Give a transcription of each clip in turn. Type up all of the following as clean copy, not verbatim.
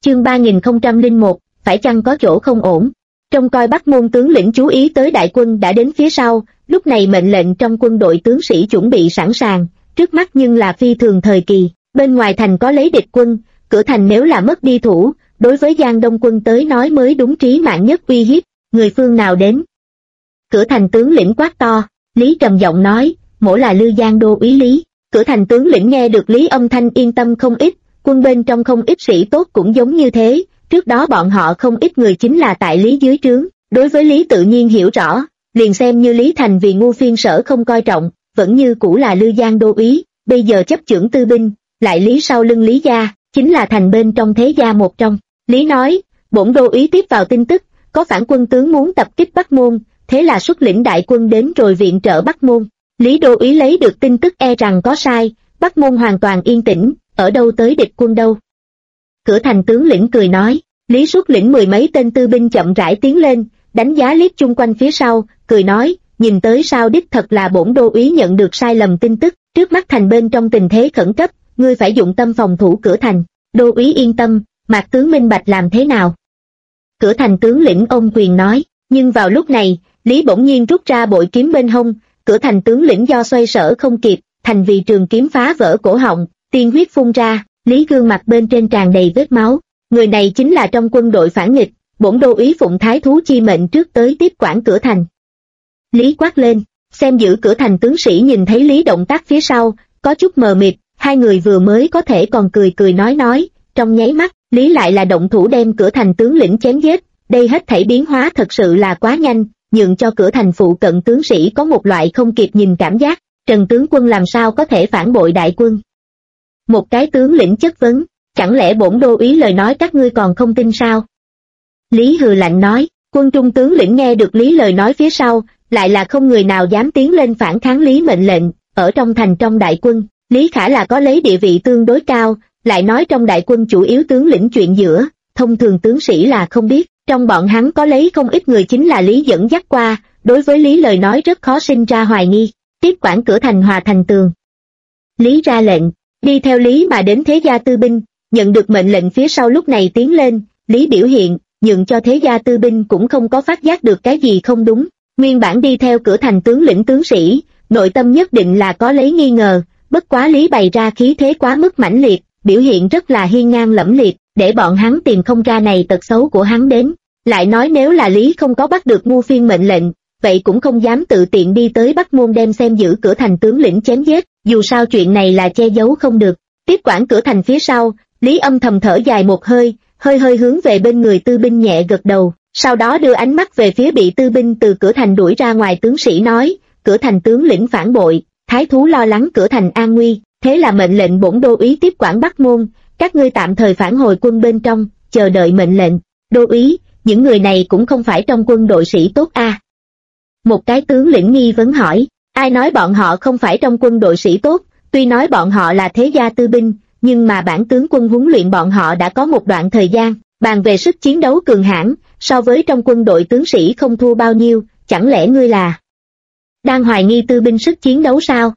Chương 3001, phải chăng có chỗ không ổn? Trông coi Bắc Môn tướng lĩnh chú ý tới đại quân đã đến phía sau, lúc này mệnh lệnh trong quân đội tướng sĩ chuẩn bị sẵn sàng, trước mắt nhưng là phi thường thời kỳ, bên ngoài thành có lấy địch quân, cửa thành nếu là mất đi thủ, đối với Giang Đông quân tới nói mới đúng trí mạng nhất uy hiếp, người phương nào đến? Cửa thành tướng lĩnh quát to, Lý trầm giọng nói, mỗ là Lư Giang đô úy Lý. Cửa thành tướng lĩnh nghe được Lý âm thanh yên tâm không ít, quân bên trong không ít sĩ tốt cũng giống như thế, trước đó bọn họ không ít người chính là tại Lý dưới trướng, đối với Lý tự nhiên hiểu rõ, liền xem như Lý Thành vì ngu phiên sở không coi trọng, vẫn như cũ là Lư Giang đô úy, bây giờ chấp chưởng tư binh, lại Lý sau lưng Lý gia, chính là thành bên trong thế gia một trong. Lý nói, bổn đô úy tiếp vào tin tức, có phản quân tướng muốn tập kích Bắc Môn, thế là xuất lĩnh đại quân đến rồi viện trợ Bắc Môn. Lý đô úy lấy được tin tức e rằng có sai, Bắc Môn hoàn toàn yên tĩnh, ở đâu tới địch quân đâu. Cửa thành tướng lĩnh cười nói, Lý xuất lĩnh mười mấy tên tư binh chậm rãi tiến lên, đánh giá liếc chung quanh phía sau, cười nói, nhìn tới sao đích thật là bổn đô úy nhận được sai lầm tin tức, trước mắt thành bên trong tình thế khẩn cấp, ngươi phải dụng tâm phòng thủ cửa thành. Đô úy yên tâm, Mạc tướng minh bạch làm thế nào? Cửa thành tướng lĩnh ôm quyền nói, nhưng vào lúc này, Lý bỗng nhiên rút ra bội kiếm bên hông, cửa thành tướng lĩnh do xoay sở không kịp, thành vì trường kiếm phá vỡ cổ họng, tiên huyết phun ra, Lý gương mặt bên trên tràn đầy vết máu. Người này chính là trong quân đội phản nghịch, bổn đô úy phụng thái thú chi mệnh trước tới tiếp quản cửa thành. Lý quát lên, xem giữ cửa thành tướng sĩ nhìn thấy Lý động tác phía sau, có chút mờ mịt, hai người vừa mới có thể còn cười nói, trong nháy mắt, Lý lại là động thủ đem cửa thành tướng lĩnh chém giết, đây hết thảy biến hóa thật sự là quá nhanh, nhượng cho cửa thành phụ cận tướng sĩ có một loại không kịp nhìn cảm giác, Trần tướng quân làm sao có thể phản bội đại quân. Một cái tướng lĩnh chất vấn, chẳng lẽ bổn đô úy lời nói các ngươi còn không tin sao? Lý hừ lạnh nói, quân trung tướng lĩnh nghe được Lý lời nói phía sau, lại là không người nào dám tiến lên phản kháng Lý mệnh lệnh, ở trong thành trong đại quân, Lý Khả là có lấy địa vị tương đối cao, lại nói trong đại quân chủ yếu tướng lĩnh chuyện giữa, thông thường tướng sĩ là không biết, trong bọn hắn có lấy không ít người chính là Lý dẫn dắt qua, đối với Lý lời nói rất khó sinh ra hoài nghi, tiếp quản cửa thành hòa thành tường. Lý ra lệnh, đi theo Lý mà đến thế gia tư binh, nhận được mệnh lệnh phía sau lúc này tiến lên, Lý biểu hiện, nhượng cho thế gia tư binh cũng không có phát giác được cái gì không đúng, nguyên bản đi theo cửa thành tướng lĩnh tướng sĩ, nội tâm nhất định là có lấy nghi ngờ, bất quá Lý bày ra khí thế quá mức mãnh liệt, biểu hiện rất là hiên ngang lẫm liệt, để bọn hắn tìm không ra này tật xấu của hắn đến. Lại nói nếu là Lý không có bắt được ngu phiên mệnh lệnh, vậy cũng không dám tự tiện đi tới Bắc Môn đem xem giữ cửa thành tướng lĩnh chém giết, dù sao chuyện này là che giấu không được. Tiếp quản cửa thành phía sau, Lý âm thầm thở dài một hơi, hơi hướng về bên người tư binh nhẹ gật đầu, sau đó đưa ánh mắt về phía bị tư binh từ cửa thành đuổi ra ngoài tướng sĩ nói, cửa thành tướng lĩnh phản bội, thái thú lo lắng cửa thành an nguy, thế là mệnh lệnh bổn đô úy tiếp quản Bắc Môn, các ngươi tạm thời phản hồi quân bên trong, chờ đợi mệnh lệnh. Đô úy, những người này cũng không phải trong quân đội sĩ tốt a? Một cái tướng lĩnh nghi vấn hỏi, ai nói bọn họ không phải trong quân đội sĩ tốt, tuy nói bọn họ là thế gia tư binh, nhưng mà bản tướng quân huấn luyện bọn họ đã có một đoạn thời gian, bàn về sức chiến đấu cường hãn, so với trong quân đội tướng sĩ không thua bao nhiêu, chẳng lẽ ngươi là đang hoài nghi tư binh sức chiến đấu sao?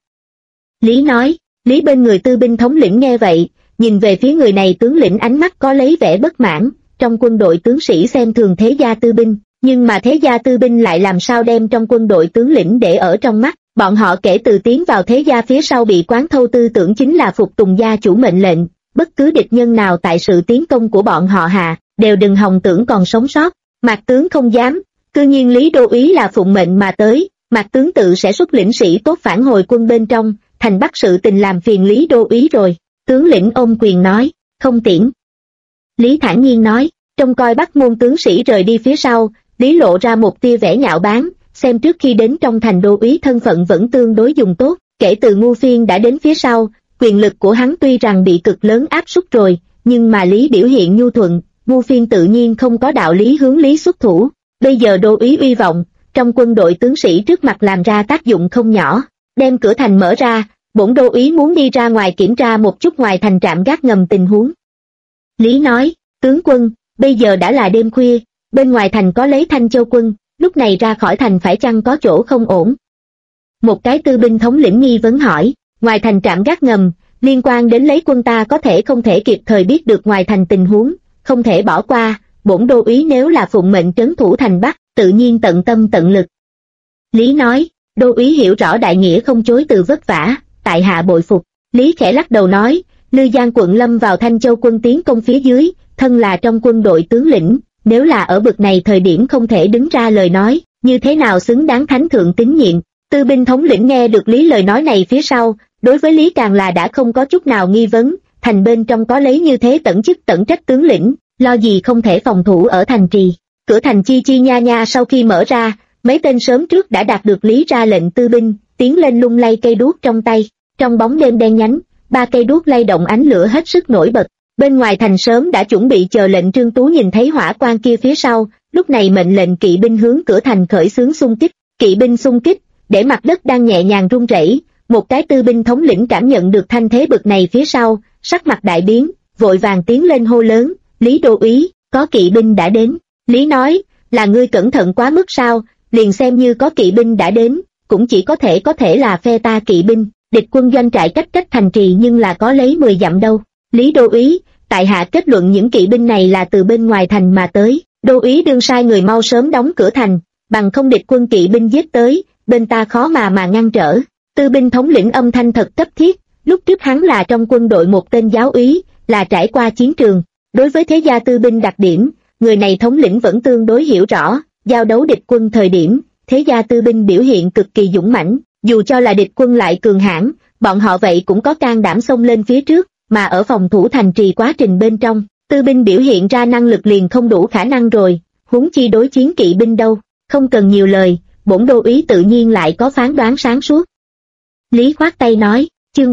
Lý nói, Lý bên người tư binh thống lĩnh nghe vậy, nhìn về phía người này tướng lĩnh ánh mắt có lấy vẻ bất mãn, trong quân đội tướng sĩ xem thường thế gia tư binh, nhưng mà thế gia tư binh lại làm sao đem trong quân đội tướng lĩnh để ở trong mắt, bọn họ kể từ tiến vào thế gia phía sau bị quán thâu tư tưởng chính là phục tùng gia chủ mệnh lệnh, bất cứ địch nhân nào tại sự tiến công của bọn họ hạ, đều đừng hòng tưởng còn sống sót. Mạc tướng không dám, cư nhiên Lý đô úy là phụng mệnh mà tới, Mạc tướng tự sẽ xuất lĩnh sĩ tốt phản hồi quân bên trong, thành bắt sự tình làm phiền Lý đô úy rồi. Tướng lĩnh ôm quyền nói, không tiễn. Lý thản nhiên nói, trông coi Bắc Môn tướng sĩ rời đi phía sau, Lý lộ ra một tia vẻ nhạo báng, xem trước khi đến trong thành đô úy thân phận vẫn tương đối dùng tốt, kể từ ngu phiên đã đến phía sau, quyền lực của hắn tuy rằng bị cực lớn áp suất rồi, nhưng mà Lý biểu hiện nhu thuận, ngu phiên tự nhiên không có đạo lý hướng Lý xuất thủ, bây giờ đô úy uy vọng, trong quân đội tướng sĩ trước mặt làm ra tác dụng không nhỏ, đem cửa thành mở ra, bổn đô úy muốn đi ra ngoài kiểm tra một chút ngoài thành trạm gác ngầm tình huống. Lý nói, tướng quân, bây giờ đã là đêm khuya, bên ngoài thành có lấy Thanh Châu quân, lúc này ra khỏi thành phải chăng có chỗ không ổn? Một cái tư binh thống lĩnh nghi vấn hỏi, ngoài thành trạm gác ngầm, liên quan đến lấy quân ta có thể không thể kịp thời biết được ngoài thành tình huống, không thể bỏ qua, bổn đô úy nếu là phụng mệnh trấn thủ thành Bắc, tự nhiên tận tâm tận lực. Lý nói, đô úy hiểu rõ đại nghĩa không chối từ vất vả, tại hạ bội phục. Lý khẽ lắc đầu nói, Lư Giang quận lâm vào Thanh Châu quân tiến công phía dưới, thân là trong quân đội tướng lĩnh, nếu là ở bực này thời điểm không thể đứng ra lời nói, như thế nào xứng đáng thánh thượng tín nhiệm. Tư binh thống lĩnh nghe được Lý lời nói này phía sau, đối với Lý càng là đã không có chút nào nghi vấn, thành bên trong có lấy như thế tận chức tận trách tướng lĩnh, lo gì không thể phòng thủ ở thành trì. Cửa thành chi chi nha nha sau khi mở ra, mấy tên sớm trước đã đạt được Lý ra lệnh tư binh, tiến lên lung lay cây đuốc trong tay, trong bóng đêm đen nhánh, 3 cây đuốc lay động ánh lửa hết sức nổi bật. Bên ngoài thành sớm đã chuẩn bị chờ lệnh. Trương Tú nhìn thấy hỏa quang kia phía sau, lúc này mệnh lệnh kỵ binh hướng cửa thành khởi xướng xung kích. Kỵ binh xung kích, để mặt đất đang nhẹ nhàng rung rẩy, một cái tư binh thống lĩnh cảm nhận được thanh thế bực này phía sau, sắc mặt đại biến, vội vàng tiến lên hô lớn, Lý đô úy, có kỵ binh đã đến. Lý nói, là ngươi cẩn thận quá mức sao, liền xem như có kỵ binh đã đến, cũng chỉ có thể là phe ta kỵ binh, địch quân doanh trại cách thành trì nhưng là có lấy 10 dặm đâu. Lý đô úy, tại hạ kết luận những kỵ binh này là từ bên ngoài thành mà tới, đô úy đương sai người mau sớm đóng cửa thành, bằng không địch quân kỵ binh giết tới, bên ta khó mà ngăn trở. Tư binh thống lĩnh âm thanh thật cấp thiết, lúc trước hắn là trong quân đội một tên giáo úy, là trải qua chiến trường, đối với thế gia tư binh đặc điểm, người này thống lĩnh vẫn tương đối hiểu rõ, giao đấu địch quân thời điểm, thế gia tư binh biểu hiện cực kỳ dũng mãnh, dù cho là địch quân lại cường hãn, bọn họ vậy cũng có can đảm xông lên phía trước, mà ở phòng thủ thành trì quá trình bên trong, tư binh biểu hiện ra năng lực liền không đủ khả năng rồi, huống chi đối chiến kỵ binh đâu, không cần nhiều lời, bổn đô úy tự nhiên lại có phán đoán sáng suốt. Lý khoát tay nói, chương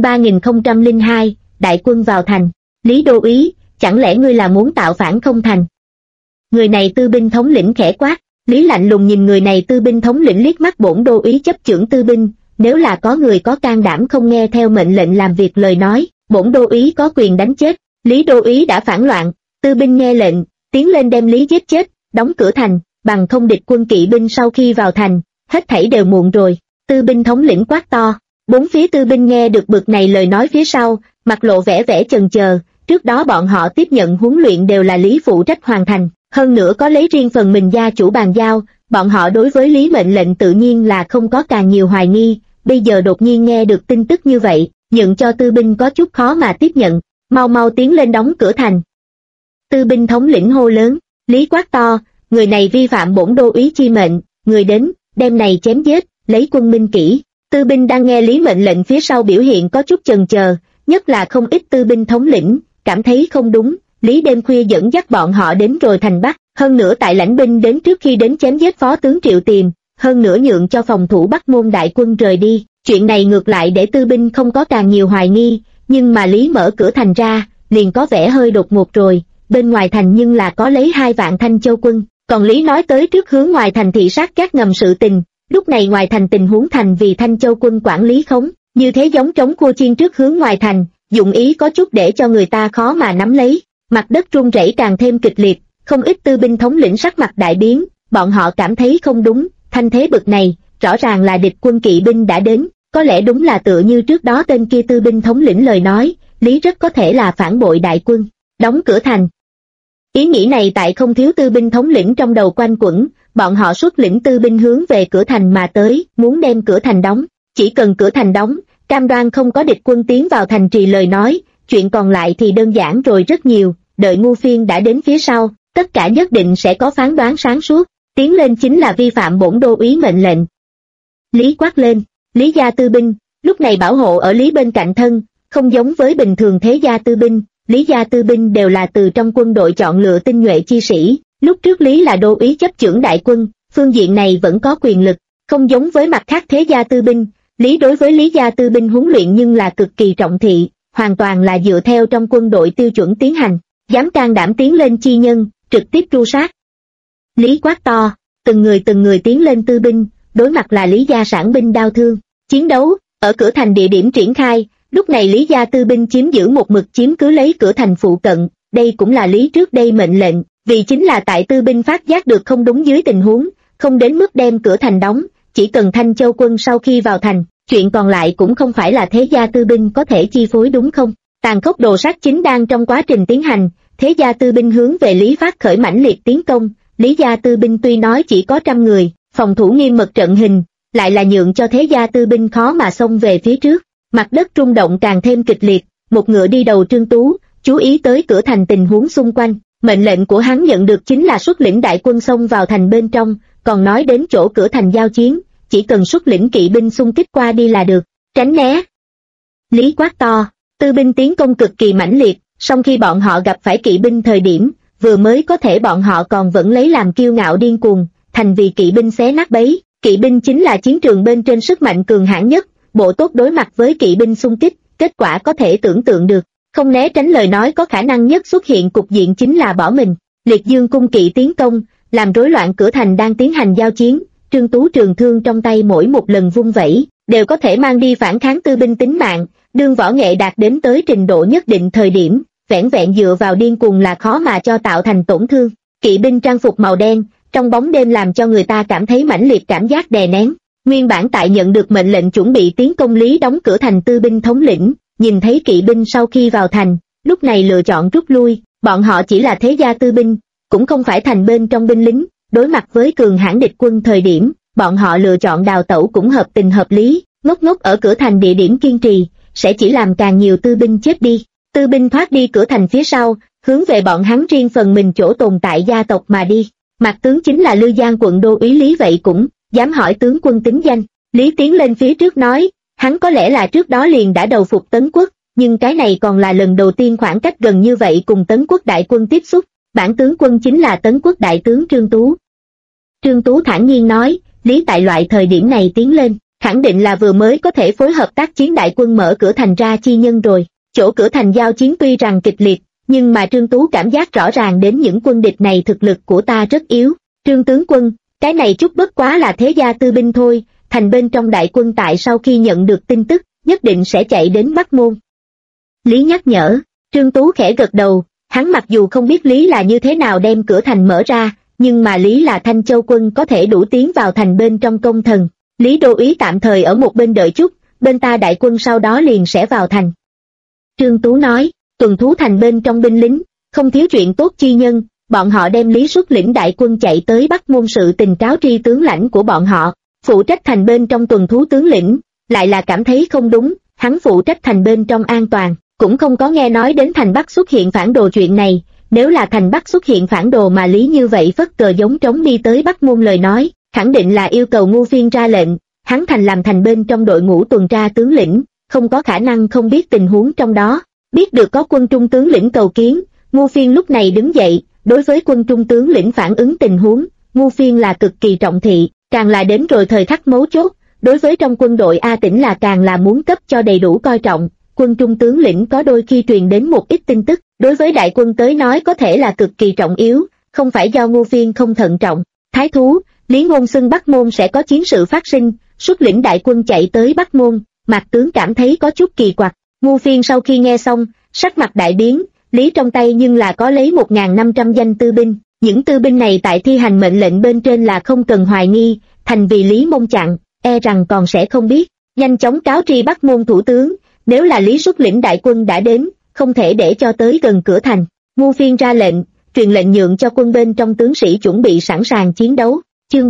3002, đại quân vào thành. Lý đô úy, chẳng lẽ ngươi là muốn tạo phản không thành? Người này tư binh thống lĩnh khẽ quát. Lý lạnh lùng nhìn người này tư binh thống lĩnh liếc mắt. Bổn đô úy chấp chưởng tư binh, nếu là có người có can đảm không nghe theo mệnh lệnh làm việc lời nói, bổn đô úy có quyền đánh chết. Lý đô úy đã phản loạn, tư binh nghe lệnh, tiến lên đem Lý giết chết, đóng cửa thành, bằng không địch quân kỵ binh sau khi vào thành, hết thảy đều muộn rồi. Tư binh thống lĩnh quát to. Bốn phía tư binh nghe được bực này lời nói phía sau, mặt lộ vẻ chần chờ, trước đó bọn họ tiếp nhận huấn luyện đều là Lý phụ trách hoàn thành, hơn nữa có lấy riêng phần mình gia chủ bàn giao, bọn họ đối với Lý mệnh lệnh tự nhiên là không có càng nhiều hoài nghi, bây giờ đột nhiên nghe được tin tức như vậy, nhận cho tư binh có chút khó mà tiếp nhận, mau tiến lên đóng cửa thành. Tư binh thống lĩnh hô lớn, Lý quát to, người này vi phạm bổn đô úy chi mệnh, người đến, đem này chém giết, lấy quân minh kỹ. Tư binh đang nghe Lý mệnh lệnh phía sau biểu hiện có chút chần chờ, nhất là không ít tư binh thống lĩnh, cảm thấy không đúng, Lý đêm khuya dẫn dắt bọn họ đến rồi thành Bắc, hơn nữa tại lãnh binh đến trước khi đến chém giết phó tướng Triệu Tiềm, hơn nữa nhượng cho phòng thủ Bắc Môn đại quân rời đi, chuyện này ngược lại để tư binh không có càng nhiều hoài nghi, nhưng mà Lý mở cửa thành ra, liền có vẻ hơi đột ngột rồi, bên ngoài thành nhưng là có lấy 2 vạn Thanh Châu quân, còn Lý nói tới trước hướng ngoài thành thị sát các ngầm sự tình. Lúc này ngoài thành tình huống thành vì Thanh Châu quân quản lý khống, như thế giống trống cua chiên trước hướng ngoài thành, dụng ý có chút để cho người ta khó mà nắm lấy, mặt đất rung rẩy càng thêm kịch liệt, không ít tư binh thống lĩnh sắc mặt đại biến, bọn họ cảm thấy không đúng, thanh thế bực này, rõ ràng là địch quân kỵ binh đã đến, có lẽ đúng là tựa như trước đó tên kia tư binh thống lĩnh lời nói, Lý rất có thể là phản bội đại quân, đóng cửa thành. Ý nghĩ này tại không thiếu tư binh thống lĩnh trong đầu quanh quẩn, bọn họ xuất lĩnh tư binh hướng về cửa thành mà tới, muốn đem cửa thành đóng, chỉ cần cửa thành đóng, cam đoan không có địch quân tiến vào thành trì lời nói, chuyện còn lại thì đơn giản rồi rất nhiều, đợi ngu phiên đã đến phía sau, tất cả nhất định sẽ có phán đoán sáng suốt, tiến lên chính là vi phạm bổn đô úy mệnh lệnh. Lý quát lên, Lý gia tư binh, lúc này bảo hộ ở Lý bên cạnh thân, không giống với bình thường thế gia tư binh, Lý gia tư binh đều là từ trong quân đội chọn lựa tinh nhuệ chi sĩ. Lúc trước Lý là đô úy chấp chưởng đại quân, phương diện này vẫn có quyền lực, không giống với mặt khác thế gia tư binh, Lý đối với Lý gia tư binh huấn luyện nhưng là cực kỳ trọng thị, hoàn toàn là dựa theo trong quân đội tiêu chuẩn tiến hành, dám can đảm tiến lên chi nhân, trực tiếp tru sát. Lý quát to, từng người tiến lên tư binh, đối mặt là Lý gia sản binh đao thương, chiến đấu, ở cửa thành địa điểm triển khai, lúc này Lý gia tư binh chiếm giữ một mực chiếm cứ lấy cửa thành phụ cận, đây cũng là Lý trước đây mệnh lệnh. Vì chính là tại tư binh phát giác được không đúng dưới tình huống, không đến mức đem cửa thành đóng, chỉ cần Thanh Châu quân sau khi vào thành, chuyện còn lại cũng không phải là thế gia tư binh có thể chi phối đúng không? Tàn khốc đồ sát chính đang trong quá trình tiến hành, thế gia tư binh hướng về Lý phát khởi mãnh liệt tiến công. Lý gia tư binh tuy nói chỉ có 100 người, phòng thủ nghiêm mật trận hình, lại là nhượng cho thế gia tư binh khó mà xông về phía trước. Mặt đất rung động càng thêm kịch liệt, một ngựa đi đầu Trương Tú, chú ý tới cửa thành tình huống xung quanh. Mệnh lệnh của hắn nhận được chính là xuất lĩnh đại quân xông vào thành bên trong, còn nói đến chỗ cửa thành giao chiến, chỉ cần xuất lĩnh kỵ binh xung kích qua đi là được. Tránh né! Lý quát to, tư binh tiến công cực kỳ mãnh liệt, song khi bọn họ gặp phải kỵ binh thời điểm, vừa mới có thể bọn họ còn vẫn lấy làm kiêu ngạo điên cuồng, thành vì kỵ binh xé nát bấy. Kỵ binh chính là chiến trường bên trên sức mạnh cường hãn nhất, bộ tốt đối mặt với kỵ binh xung kích, kết quả có thể tưởng tượng được. Không né tránh lời nói có khả năng nhất xuất hiện cục diện chính là bỏ mình. Liệt Dương cung kỵ tiến công, làm rối loạn cửa thành đang tiến hành giao chiến. Trương Tú trường thương trong tay mỗi một lần vung vẩy, đều có thể mang đi phản kháng tư binh tính mạng. Đương võ nghệ đạt đến tới trình độ nhất định thời điểm, vẻn vẹn dựa vào điên cuồng là khó mà cho tạo thành tổn thương. Kỵ binh trang phục màu đen, trong bóng đêm làm cho người ta cảm thấy mãnh liệt cảm giác đè nén. Nguyên bản tại nhận được mệnh lệnh chuẩn bị tiến công Lý đóng cửa thành tư binh thống lĩnh, nhìn thấy kỵ binh sau khi vào thành, lúc này lựa chọn rút lui. Bọn họ chỉ là thế gia tư binh, cũng không phải thành bên trong binh lính. Đối mặt với cường hãn địch quân thời điểm, bọn họ lựa chọn đào tẩu cũng hợp tình hợp lý. Ngốc ngốc ở cửa thành địa điểm kiên trì, sẽ chỉ làm càng nhiều tư binh chết đi. Tư binh thoát đi cửa thành phía sau, hướng về bọn hắn riêng phần mình chỗ tồn tại gia tộc mà đi. Mặt tướng chính là Lư Giang quận đô úy Lý, vậy cũng dám hỏi tướng quân tính danh. Lý tiến lên phía trước nói, hắn có lẽ là trước đó liền đã đầu phục Tấn Quốc, nhưng cái này còn là lần đầu tiên khoảng cách gần như vậy cùng Tấn Quốc đại quân tiếp xúc. Bản tướng quân chính là Tấn Quốc đại tướng Trương Tú. Trương Tú thản nhiên nói, Lý tại loại thời điểm này tiến lên, khẳng định là vừa mới có thể phối hợp tác chiến đại quân mở cửa thành ra chi nhân rồi. Chỗ cửa thành giao chiến tuy rằng kịch liệt, nhưng mà Trương Tú cảm giác rõ ràng đến những quân địch này thực lực của ta rất yếu. Trương tướng quân, cái này chút bất quá là thế gia tư binh thôi, thành bên trong đại quân tại sau khi nhận được tin tức, nhất định sẽ chạy đến Bắc Môn. Lý nhắc nhở, Trương Tú khẽ gật đầu, hắn mặc dù không biết Lý là như thế nào đem cửa thành mở ra, nhưng mà Lý là Thanh Châu quân có thể đủ tiến vào thành bên trong công thần. Lý đô úy tạm thời ở một bên đợi chút, bên ta đại quân sau đó liền sẽ vào thành. Trương Tú nói, tuần thú thành bên trong binh lính, không thiếu chuyện tốt chi nhân, bọn họ đem Lý xuất lĩnh đại quân chạy tới Bắc Môn sự tình cáo tri tướng lãnh của bọn họ. Phụ trách thành bên trong tuần thú tướng lĩnh, lại là cảm thấy không đúng, hắn phụ trách thành bên trong an toàn, cũng không có nghe nói đến thành Bắc xuất hiện phản đồ chuyện này. Nếu là thành Bắc xuất hiện phản đồ mà Lý như vậy phất cờ giống trống đi tới Bắc Môn lời nói, khẳng định là yêu cầu Ngu Phiên ra lệnh. Hắn thành làm thành bên trong đội ngũ tuần tra tướng lĩnh, không có khả năng không biết tình huống trong đó. Biết được có quân trung tướng lĩnh cầu kiến, Ngu Phiên lúc này đứng dậy, đối với quân trung tướng lĩnh phản ứng tình huống, Ngu Phiên là cực kỳ trọng thị, càng là đến rồi thời khắc mấu chốt, đối với trong quân đội A Tĩnh là càng là muốn cấp cho đầy đủ coi trọng. Quân trung tướng lĩnh có đôi khi truyền đến một ít tin tức, đối với đại quân tới nói có thể là cực kỳ trọng yếu, không phải do Ngu Phiên không thận trọng. Thái thú, Lý ngôn xưng Bắc Môn sẽ có chiến sự phát sinh, xuất lĩnh đại quân chạy tới Bắc Môn, Mạc tướng cảm thấy có chút kỳ quặc. Ngu Phiên sau khi nghe xong, sắc mặt đại biến, Lý trong tay nhưng là có lấy 1.500 danh tư binh, những tư binh này tại thi hành mệnh lệnh bên trên là không cần hoài nghi, thành vì Lý mông chặn, e rằng còn sẽ không biết, nhanh chóng cáo tri Bắc Môn thủ tướng, nếu là Lý xuất lĩnh đại quân đã đến, không thể để cho tới gần cửa thành. Ngu Phiên ra lệnh, truyền lệnh nhượng cho quân bên trong tướng sĩ chuẩn bị sẵn sàng chiến đấu. Chương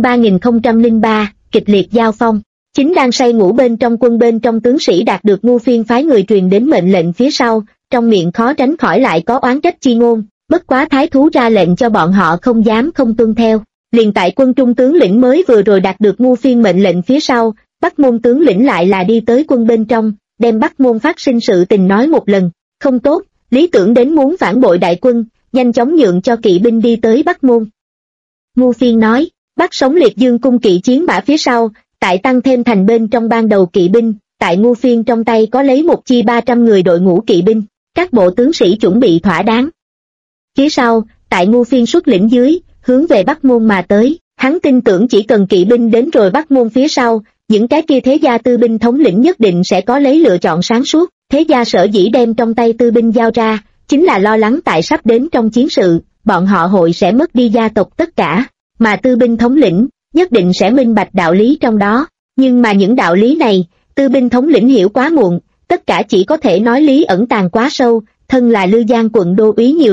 3003, kịch liệt giao phong. Chính đang say ngủ bên trong quân bên trong tướng sĩ đạt được Ngu Phiên phái người truyền đến mệnh lệnh phía sau, trong miệng khó tránh khỏi lại có oán trách chi ngôn, bất quá thái thú ra lệnh cho bọn họ không dám không tuân theo. Liền tại quân trung tướng lĩnh mới vừa rồi đạt được Ngu Phiên mệnh lệnh phía sau, Bắc Môn tướng lĩnh lại là đi tới quân bên trong, đem Bắc Môn phát sinh sự tình nói một lần. Không tốt, Lý tưởng đến muốn phản bội đại quân, nhanh chóng nhượng cho kỵ binh đi tới Bắc Môn. Ngu Phiên nói, Bắc sống Liệt Dương cung kỵ chiến mã phía sau, tại tăng thêm thành bên trong ban đầu kỵ binh, tại Ngu Phiên trong tay có lấy một chi 300 người đội ngũ kỵ binh, các bộ tướng sĩ chuẩn bị thỏa đáng. Phía sau, tại Ngu Phiên xuất lĩnh dưới, hướng về Bắc Môn mà tới, hắn tin tưởng chỉ cần kỵ binh đến rồi Bắc Môn phía sau, những cái kia thế gia tư binh thống lĩnh nhất định sẽ có lấy lựa chọn sáng suốt. Thế gia sở dĩ đem trong tay tư binh giao ra, chính là lo lắng tại sắp đến trong chiến sự, bọn họ hội sẽ mất đi gia tộc tất cả, mà tư binh thống lĩnh nhất định sẽ minh bạch đạo lý trong đó. Nhưng mà những đạo lý này, tư binh thống lĩnh hiểu quá muộn, tất cả chỉ có thể nói lý ẩn tàng quá sâu. Thân là Lư Giang quận đô úy nhiều năm,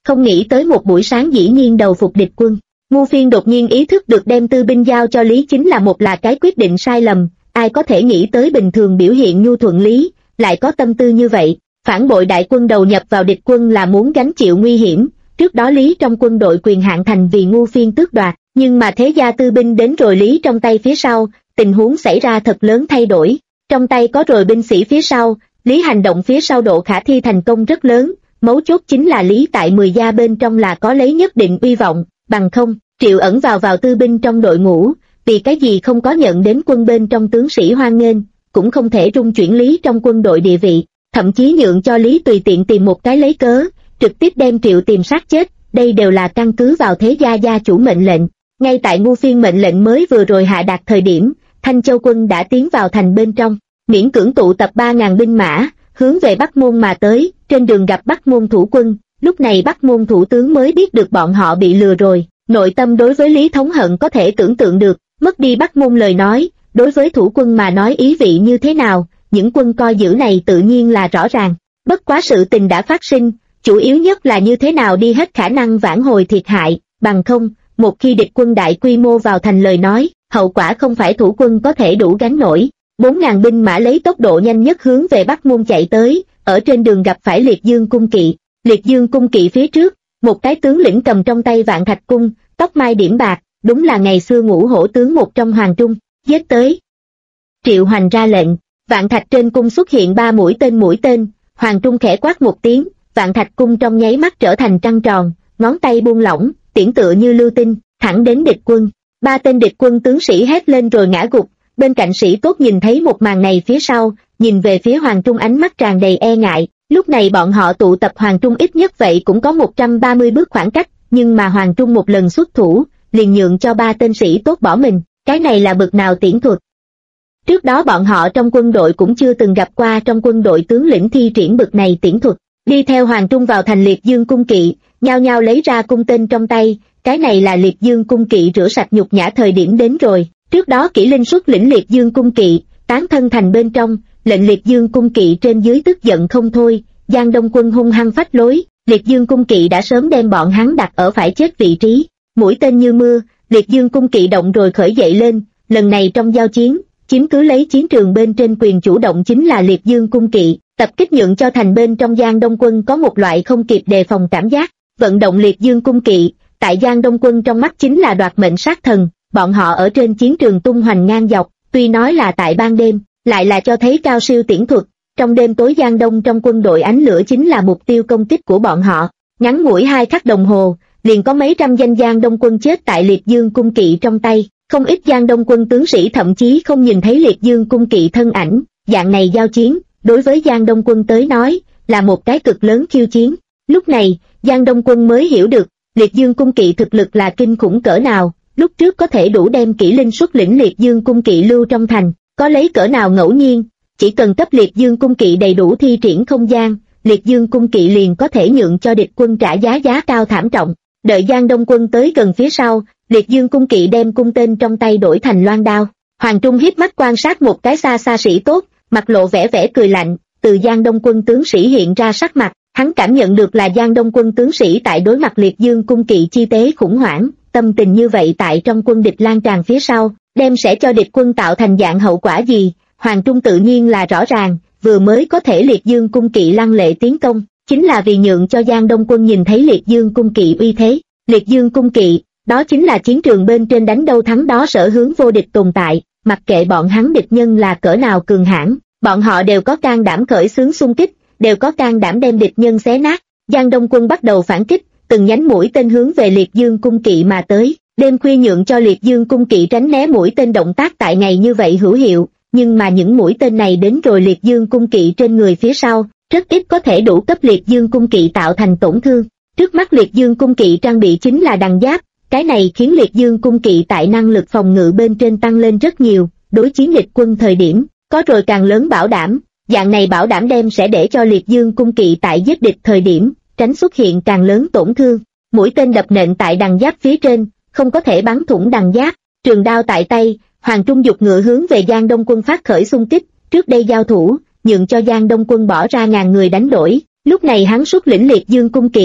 không nghĩ tới một buổi sáng dĩ nhiên đầu phục địch quân. Ngu Phiên đột nhiên ý thức được đem tư binh giao cho Lý Chính là một cái quyết định sai lầm, ai có thể nghĩ tới bình thường biểu hiện nhu thuận Lý, lại có tâm tư như vậy, phản bội đại quân đầu nhập vào địch quân là muốn gánh chịu nguy hiểm, trước đó Lý trong quân đội quyền hạn thành vì Ngu Phiên tước đoạt, nhưng mà thế gia tư binh đến rồi Lý trong tay phía sau, tình huống xảy ra thật lớn thay đổi, trong tay có rồi binh sĩ phía sau, Lý hành động phía sau độ khả thi thành công rất lớn, mấu chốt chính là Lý tại 10 gia bên trong là có lấy nhất định uy vọng, bằng không, Triệu Ẩn vào tư binh trong đội ngũ, vì cái gì không có nhận đến quân bên trong tướng sĩ hoan nghênh, cũng không thể rung chuyển Lý trong quân đội địa vị, thậm chí nhượng cho Lý tùy tiện tìm một cái lấy cớ, trực tiếp đem Triệu tìm sát chết, đây đều là căn cứ vào thế gia gia chủ mệnh lệnh. Ngay tại Ngu Phiên mệnh lệnh mới vừa rồi hạ đạt thời điểm, Thanh Châu quân đã tiến vào thành bên trong, miễn cưỡng tụ tập 3.000 binh mã, hướng về Bắc Môn mà tới, trên đường gặp Bắc Môn thủ quân, lúc này Bắc Môn thủ tướng mới biết được bọn họ bị lừa rồi, nội tâm đối với Lý thống hận có thể tưởng tượng được, mất đi Bắc Môn lời nói, đối với thủ quân mà nói ý vị như thế nào, những quân coi giữ này tự nhiên là rõ ràng, bất quá sự tình đã phát sinh, chủ yếu nhất là như thế nào đi hết khả năng vãn hồi thiệt hại, bằng không, một khi địch quân đại quy mô vào thành lời nói, hậu quả không phải thủ quân có thể đủ gánh nổi. 4.000 binh mã lấy tốc độ nhanh nhất hướng về Bắc Môn chạy tới, ở trên đường gặp phải Liệt Dương cung kỵ. Liệt Dương cung kỵ phía trước, một cái tướng lĩnh cầm trong tay Vạn Thạch cung, tóc mai điểm bạc, đúng là ngày xưa Ngũ Hổ tướng một trong Hoàng Trung, giết tới. Triệu Hoành ra lệnh, Vạn Thạch trên cung xuất hiện 3 mũi tên, Hoàng Trung khẽ quát một tiếng, Vạn Thạch cung trong nháy mắt trở thành trăng tròn, ngón tay buông lỏng, tiễn tựa như lưu tinh, thẳng đến địch quân. 3 tên địch quân tướng sĩ hét lên rồi ngã gục. Bên cạnh sĩ tốt nhìn thấy một màn này phía sau, nhìn về phía Hoàng Trung ánh mắt tràn đầy e ngại, lúc này bọn họ tụ tập Hoàng Trung ít nhất vậy cũng có 130 bước khoảng cách, nhưng mà Hoàng Trung một lần xuất thủ, liền nhượng cho 3 tên sĩ tốt bỏ mình, cái này là bực nào tiễn thuật. Trước đó bọn họ trong quân đội cũng chưa từng gặp qua trong quân đội tướng lĩnh thi triển bực này tiễn thuật, đi theo Hoàng Trung vào thành Liệt Dương cung kỵ, nhao nhao lấy ra cung tên trong tay, cái này là Liệt Dương cung kỵ rửa sạch nhục nhã thời điểm đến rồi. Trước đó Kỷ Linh xuất lĩnh Liệt Dương cung kỵ, tán thân thành bên trong, lệnh Liệt Dương cung kỵ trên dưới tức giận không thôi, Giang Đông quân hung hăng phách lối, Liệt Dương cung kỵ đã sớm đem bọn hắn đặt ở phải chết vị trí, mũi tên như mưa, Liệt Dương cung kỵ động rồi khởi dậy lên, lần này trong giao chiến, chiếm cứ lấy chiến trường bên trên quyền chủ động chính là Liệt Dương cung kỵ, tập kích nhượng cho thành bên trong Giang Đông quân có một loại không kịp đề phòng cảm giác, vận động Liệt Dương cung kỵ, tại Giang Đông quân trong mắt chính là đoạt mệnh sát thần. Bọn họ ở trên chiến trường tung hoành ngang dọc, tuy nói là tại ban đêm, lại là cho thấy cao siêu tiễn thuật, trong đêm tối Giang Đông trong quân đội ánh lửa chính là mục tiêu công kích của bọn họ, ngắn ngủi 2 khắc đồng hồ, liền có mấy trăm danh Giang Đông quân chết tại Liệt Dương cung kỵ trong tay, không ít Giang Đông quân tướng sĩ thậm chí không nhìn thấy Liệt Dương cung kỵ thân ảnh, dạng này giao chiến, đối với Giang Đông quân tới nói, là một cái cực lớn khiêu chiến, lúc này, Giang Đông quân mới hiểu được, Liệt Dương cung kỵ thực lực là kinh khủng cỡ nào. Lúc trước có thể đủ đem Kỷ Linh xuất lĩnh Liệt Dương cung kỵ lưu trong thành, có lấy cỡ nào ngẫu nhiên, chỉ cần cấp Liệt Dương cung kỵ đầy đủ thi triển không gian, Liệt Dương cung kỵ liền có thể nhượng cho địch quân trả giá cao thảm trọng. Đợi Giang Đông quân tới gần phía sau, Liệt Dương cung kỵ đem cung tên trong tay đổi thành loan đao. Hoàng Trung híp mắt quan sát một cái xa sĩ tốt, mặt lộ vẻ cười lạnh, từ Giang Đông quân tướng sĩ hiện ra sắc mặt, hắn cảm nhận được là Giang Đông quân tướng sĩ tại đối mặt Liệt Dương cung kỵ chi tế khủng hoảng. Tâm tình như vậy tại trong quân địch lan tràn phía sau, đem sẽ cho địch quân tạo thành dạng hậu quả gì, Hoàng Trung tự nhiên là rõ ràng, vừa mới có thể Liệt Dương cung kỵ lăng lệ tiến công, chính là vì nhượng cho Giang Đông quân nhìn thấy Liệt Dương cung kỵ uy thế. Liệt Dương cung kỵ, đó chính là chiến trường bên trên đánh đâu thắng đó sở hướng vô địch tồn tại, mặc kệ bọn hắn địch nhân là cỡ nào cường hãn, bọn họ đều có can đảm khởi xướng xung kích, đều có can đảm đem địch nhân xé nát. Giang Đông quân bắt đầu phản kích, từng nhánh mũi tên hướng về Liệt Dương cung kỵ mà tới, đêm khuya nhượng cho Liệt Dương cung kỵ tránh né mũi tên động tác tại ngày như vậy hữu hiệu, nhưng mà những mũi tên này đến rồi Liệt Dương cung kỵ trên người phía sau, rất ít có thể đủ cấp Liệt Dương cung kỵ tạo thành tổn thương. Trước mắt Liệt Dương cung kỵ trang bị chính là đằng giáp, cái này khiến Liệt Dương cung kỵ tại năng lực phòng ngự bên trên tăng lên rất nhiều, đối chiến địch quân thời điểm, có rồi càng lớn bảo đảm, dạng này bảo đảm đem sẽ để cho Liệt Dương cung kỵ tại giết địch thời điểm, tránh xuất hiện càng lớn tổn thương. Mũi tên đập nện tại đằng giáp phía trên, không có thể bắn thủng đằng giáp, trường đao tại tay, Hoàng Trung giục ngựa hướng về Giang Đông quân phát khởi xung kích, trước đây giao thủ, nhượng cho Giang Đông quân bỏ ra ngàn người đánh đổi, lúc này hắn xuất lĩnh Liệt Dương cung kỵ,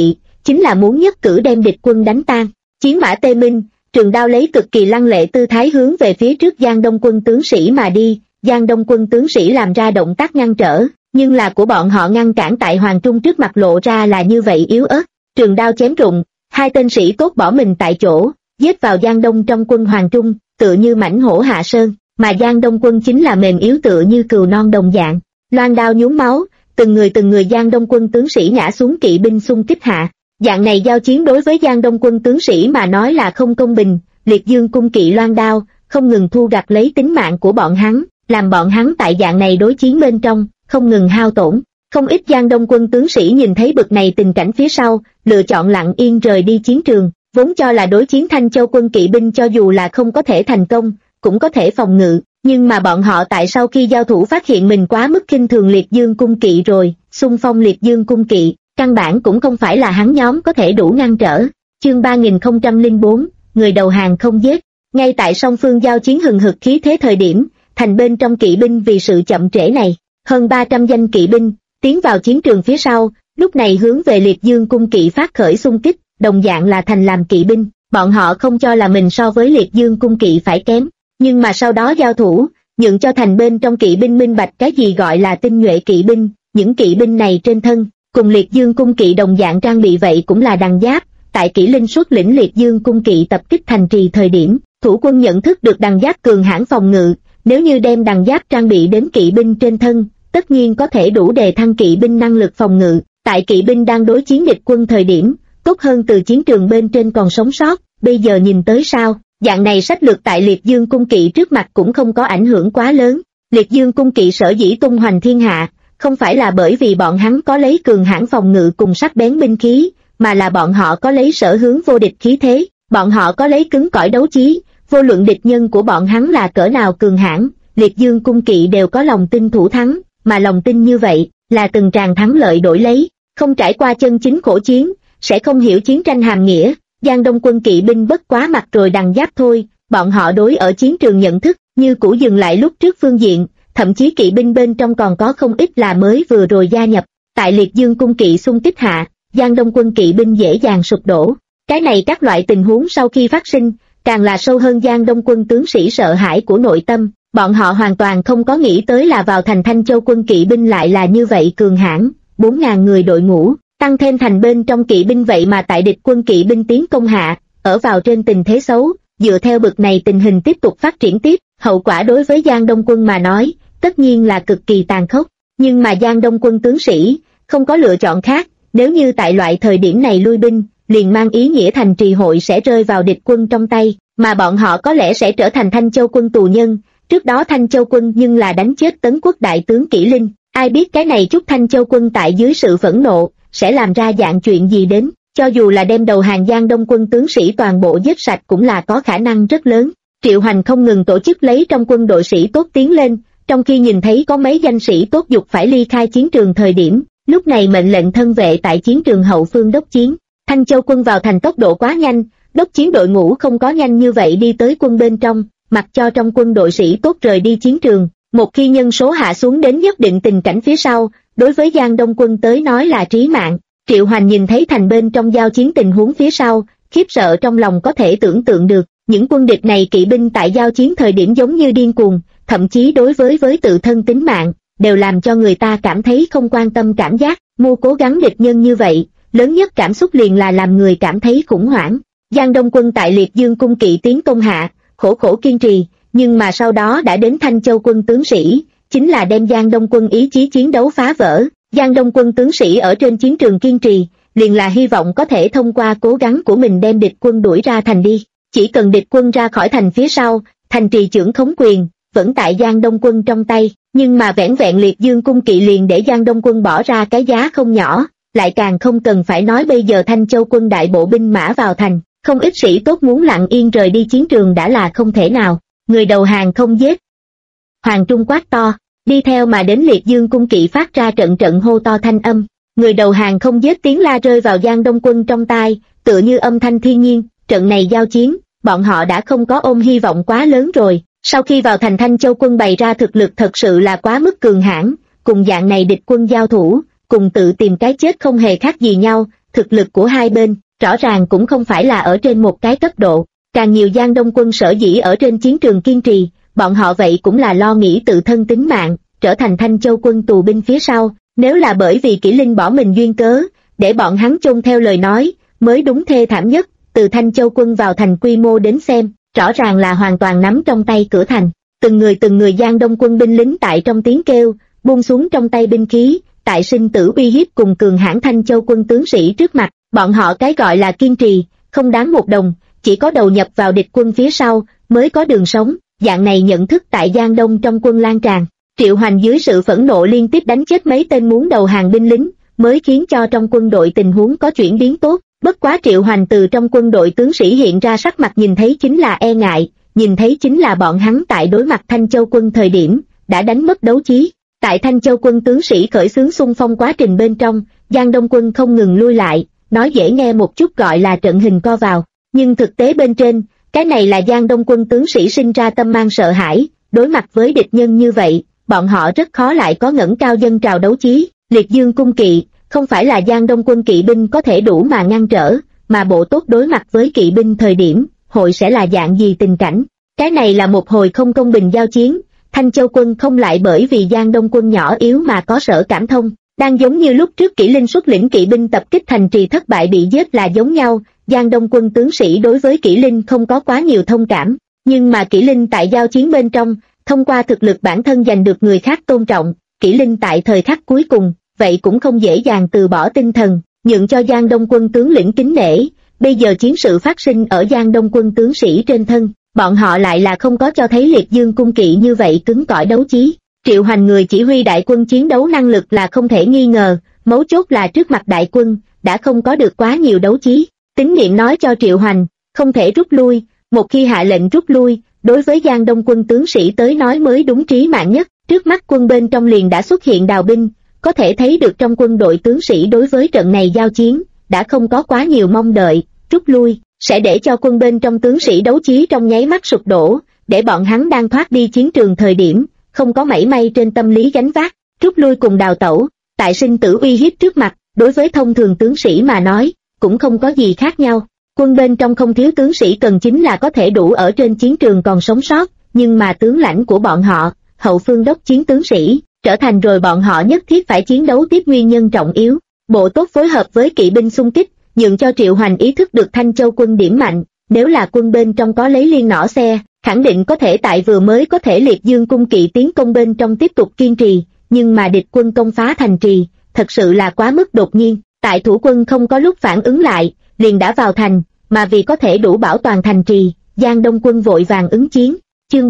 chính là muốn nhất cử đem địch quân đánh tan. Chiến mã tê minh, trường đao lấy cực kỳ lăng lệ tư thái hướng về phía trước Giang Đông quân tướng sĩ mà đi. Giang Đông quân tướng sĩ làm ra động tác ngăn trở, nhưng là của bọn họ ngăn cản tại Hoàng Trung trước mặt lộ ra là như vậy yếu ớt. Trường đao chém rụng, hai tên sĩ tốt bỏ mình tại chỗ, giết vào Giang Đông trong quân Hoàng Trung, tựa như mãnh hổ hạ sơn, mà Giang Đông quân chính là mềm yếu tựa như cừu non đồng dạng. Loan đao nhuốm máu, từng người Giang Đông quân tướng sĩ ngã xuống kỵ binh xung kích hạ. Dạng này giao chiến đối với Giang Đông quân tướng sĩ mà nói là không công bình, liệt dương cung kỵ loan đao, không ngừng thu gặt lấy tính mạng của bọn hắn, làm bọn hắn tại dạng này đối chiến bên trong, không ngừng hao tổn. Không ít Giang Đông quân tướng sĩ nhìn thấy bực này tình cảnh phía sau, lựa chọn lặng yên rời đi chiến trường, vốn cho là đối chiến Thanh Châu quân kỵ binh cho dù là không có thể thành công, cũng có thể phòng ngự, nhưng mà bọn họ tại sau khi giao thủ phát hiện mình quá mức khinh thường liệt dương cung kỵ rồi, xung phong liệt dương cung kỵ, căn bản cũng không phải là hắn nhóm có thể đủ ngăn trở. Chương 3004, người đầu hàng không giết. Ngay tại song phương giao chiến hừng hực khí thế thời điểm, thành bên trong kỵ binh vì sự chậm trễ này, hơn 300 danh kỵ binh tiến vào chiến trường phía sau, lúc này hướng về liệt dương cung kỵ phát khởi xung kích, đồng dạng là thành làm kỵ binh, bọn họ không cho là mình so với liệt dương cung kỵ phải kém, nhưng mà sau đó giao thủ, nhượng cho thành bên trong kỵ binh minh bạch cái gì gọi là tinh nhuệ kỵ binh, những kỵ binh này trên thân cùng liệt dương cung kỵ đồng dạng trang bị vậy cũng là đằng giáp. Tại Kỷ Linh xuất lĩnh liệt dương cung kỵ tập kích thành trì thời điểm, thủ quân nhận thức được đằng giáp cường hãn phòng ngự, nếu như đem đằng giáp trang bị đến kỵ binh trên thân, tất nhiên có thể đủ đề thăng kỵ binh năng lực phòng ngự. Tại kỵ binh đang đối chiến địch quân thời điểm, tốt hơn từ chiến trường bên trên còn sống sót, bây giờ nhìn tới sao, dạng này sách lược tại liệt dương cung kỵ trước mặt cũng không có ảnh hưởng quá lớn. Liệt dương cung kỵ sở dĩ tung hoành thiên hạ, không phải là bởi vì bọn hắn có lấy cường hãn phòng ngự cùng sắc bén binh khí, mà là bọn họ có lấy sở hướng vô địch khí thế, bọn họ có lấy cứng cỏi đấu chí, vô luận địch nhân của bọn hắn là cỡ nào cường hãn, liệt dương cung kỵ đều có lòng tin thủ thắng, mà lòng tin như vậy, là từng tràng thắng lợi đổi lấy, không trải qua chân chính khổ chiến, sẽ không hiểu chiến tranh hàm nghĩa. Giang Đông quân kỵ binh bất quá mặt rồi đằng giáp thôi, bọn họ đối ở chiến trường nhận thức, như cũ dừng lại lúc trước phương diện, thậm chí kỵ binh bên trong còn có không ít là mới vừa rồi gia nhập, tại liệt dương cung kỵ xung kích hạ, Giang Đông quân kỵ binh dễ dàng sụp đổ. Cái này các loại tình huống sau khi phát sinh, càng là sâu hơn Giang Đông quân tướng sĩ sợ hãi của nội tâm, bọn họ hoàn toàn không có nghĩ tới là vào thành Thanh Châu quân kỵ binh lại là như vậy cường hãn, 4.000 người đội ngũ, tăng thêm thành bên trong kỵ binh vậy mà tại địch quân kỵ binh tiến công hạ, ở vào trên tình thế xấu, dựa theo bực này tình hình tiếp tục phát triển tiếp, hậu quả đối với Giang Đông quân mà nói, tất nhiên là cực kỳ tàn khốc, nhưng mà Giang Đông quân tướng sĩ, không có lựa chọn khác, nếu như tại loại thời điểm này lui binh, liền mang ý nghĩa thành trì hội sẽ rơi vào địch quân trong tay, mà bọn họ có lẽ sẽ trở thành Thanh Châu quân tù nhân. Trước đó Thanh Châu quân nhưng là đánh chết Tấn Quốc đại tướng Kỷ Linh, ai biết cái này chút Thanh Châu quân tại dưới sự phẫn nộ, sẽ làm ra dạng chuyện gì đến, cho dù là đem đầu hàng Giang Đông quân tướng sĩ toàn bộ giết sạch cũng là có khả năng rất lớn. Triệu Hoành không ngừng tổ chức lấy trong quân đội sĩ tốt tiến lên, trong khi nhìn thấy có mấy danh sĩ tốt dục phải ly khai chiến trường thời điểm, lúc này mệnh lệnh thân vệ tại chiến trường hậu phương đốc chiến. Thanh Châu quân vào thành tốc độ quá nhanh, đốc chiến đội ngũ không có nhanh như vậy đi tới quân bên trong, mặc cho trong quân đội sĩ tốt rời đi chiến trường. Một khi nhân số hạ xuống đến nhất định tình cảnh phía sau, đối với Giang Đông quân tới nói là trí mạng. Triệu Hoành nhìn thấy thành bên trong giao chiến tình huống phía sau, khiếp sợ trong lòng có thể tưởng tượng được, những quân địch này kỵ binh tại giao chiến thời điểm giống như điên cuồng, thậm chí đối với tự thân tính mạng, đều làm cho người ta cảm thấy không quan tâm cảm giác, mua cố gắng địch nhân như vậy, lớn nhất cảm xúc liền là làm người cảm thấy khủng hoảng. Giang Đông quân tại liệt dương cung kỵ tiến công hạ, khổ kiên trì, nhưng mà sau đó đã đến Thanh Châu quân tướng sĩ, chính là đem Giang Đông quân ý chí chiến đấu phá vỡ. Giang Đông quân tướng sĩ ở trên chiến trường kiên trì, liền là hy vọng có thể thông qua cố gắng của mình đem địch quân đuổi ra thành đi. Chỉ cần địch quân ra khỏi thành phía sau, thành trì trưởng khống quyền, vẫn tại Giang Đông quân trong tay, nhưng mà vẻn vẹn liệt dương cung kỵ liền để Giang Đông quân bỏ ra cái giá không nhỏ, lại càng không cần phải nói bây giờ Thanh Châu quân đại bộ binh mã vào thành, không ít sĩ tốt muốn lặng yên rời đi chiến trường đã là không thể nào, người đầu hàng không giết. Hoàng Trung quát to, đi theo mà đến liệt dương cung kỵ phát ra trận hô to thanh âm, người đầu hàng không giết tiếng la rơi vào Giang Đông quân trong tai, tựa như âm thanh thiên nhiên. Trận này giao chiến, bọn họ đã không có ôm hy vọng quá lớn rồi, sau khi vào thành Thanh Châu quân bày ra thực lực thật sự là quá mức cường hãn, cùng dạng này địch quân giao thủ, cùng tự tìm cái chết không hề khác gì nhau, thực lực của hai bên, rõ ràng cũng không phải là ở trên một cái cấp độ. Càng nhiều Giang Đông quân sở dĩ ở trên chiến trường kiên trì, bọn họ vậy cũng là lo nghĩ tự thân tính mạng, trở thành Thanh Châu quân tù binh phía sau. Nếu là bởi vì Kỷ Linh bỏ mình duyên cớ, để bọn hắn chôn theo lời nói, mới đúng thê thảm nhất. Từ Thanh Châu quân vào thành quy mô đến xem, rõ ràng là hoàn toàn nắm trong tay cửa thành. Từng người Giang Đông quân binh lính tại trong tiếng kêu, buông xuống trong tay binh khí, tại sinh tử uy hiếp cùng cường hãn Thanh Châu quân tướng sĩ trước mặt, bọn họ cái gọi là kiên trì, không đáng một đồng, chỉ có đầu nhập vào địch quân phía sau, mới có đường sống. Dạng này nhận thức tại Giang Đông trong quân lan tràn. Triệu Hoành dưới sự phẫn nộ liên tiếp đánh chết mấy tên muốn đầu hàng binh lính, mới khiến cho trong quân đội tình huống có chuyển biến tốt. Bất quá Triệu Hoành từ trong quân đội tướng sĩ hiện ra sắc mặt nhìn thấy chính là e ngại, nhìn thấy chính là bọn hắn tại đối mặt Thanh Châu quân thời điểm, đã đánh mất đấu chí. Tại Thanh Châu quân tướng sĩ khởi xướng xung phong quá trình bên trong, Giang Đông quân không ngừng lui lại, nói dễ nghe một chút gọi là trận hình co vào, nhưng thực tế bên trên, cái này là Giang Đông quân tướng sĩ sinh ra tâm mang sợ hãi, đối mặt với địch nhân như vậy, bọn họ rất khó lại có ngẩng cao dân trào đấu chí. Liệt Dương cung kỵ, không phải là Giang Đông quân kỵ binh có thể đủ mà ngăn trở, mà bộ tốt đối mặt với kỵ binh thời điểm, hội sẽ là dạng gì tình cảnh. Cái này là một hồi không công bình giao chiến, Thanh Châu quân không lại bởi vì Giang Đông quân nhỏ yếu mà có sở cảm thông, đang giống như lúc trước Kỷ Linh xuất lĩnh kỵ binh tập kích thành trì thất bại bị giết là giống nhau. Giang Đông quân tướng sĩ đối với Kỷ Linh không có quá nhiều thông cảm, nhưng mà Kỷ Linh tại giao chiến bên trong, thông qua thực lực bản thân giành được người khác tôn trọng, Kỷ Linh tại thời khắc cuối cùng, vậy cũng không dễ dàng từ bỏ tinh thần, nhượng cho Giang Đông quân tướng lĩnh kính nể. Bây giờ chiến sự phát sinh ở Giang Đông quân tướng sĩ trên thân, bọn họ lại là không có cho thấy Liệt Dương cung kỵ như vậy cứng cỏi đấu chí. Triệu Hoành người chỉ huy đại quân chiến đấu năng lực là không thể nghi ngờ, mấu chốt là trước mặt đại quân, đã không có được quá nhiều đấu chí. Tín niệm nói cho Triệu Hoành, không thể rút lui, một khi hạ lệnh rút lui, đối với Giang Đông quân tướng sĩ tới nói mới đúng trí mạng nhất. Trước mắt quân bên trong liền đã xuất hiện đào binh, có thể thấy được trong quân đội tướng sĩ đối với trận này giao chiến, đã không có quá nhiều mong đợi, rút lui, sẽ để cho quân bên trong tướng sĩ đấu chí trong nháy mắt sụp đổ, để bọn hắn đang thoát đi chiến trường thời điểm, không có mảy may trên tâm lý gánh vác, rút lui cùng đào tẩu, tại sinh tử uy hiếp trước mặt, đối với thông thường tướng sĩ mà nói, cũng không có gì khác nhau. Quân bên trong không thiếu tướng sĩ cần chính là có thể đủ ở trên chiến trường còn sống sót, nhưng mà tướng lãnh của bọn họ, hậu phương đốc chiến tướng sĩ, trở thành rồi bọn họ nhất thiết phải chiến đấu tiếp nguyên nhân trọng yếu. Bộ tốt phối hợp với kỵ binh xung kích, nhượng cho Triệu Hoành ý thức được Thanh Châu quân điểm mạnh, nếu là quân bên trong có lấy liên nỏ xe, khẳng định có thể tại vừa mới có thể Liệt Dương cung kỵ tiến công bên trong tiếp tục kiên trì, nhưng mà địch quân công phá thành trì, thật sự là quá mức đột nhiên, tại thủ quân không có lúc phản ứng lại, liền đã vào thành, mà vì có thể đủ bảo toàn thành trì, Giang Đông quân vội vàng ứng chiến. Chương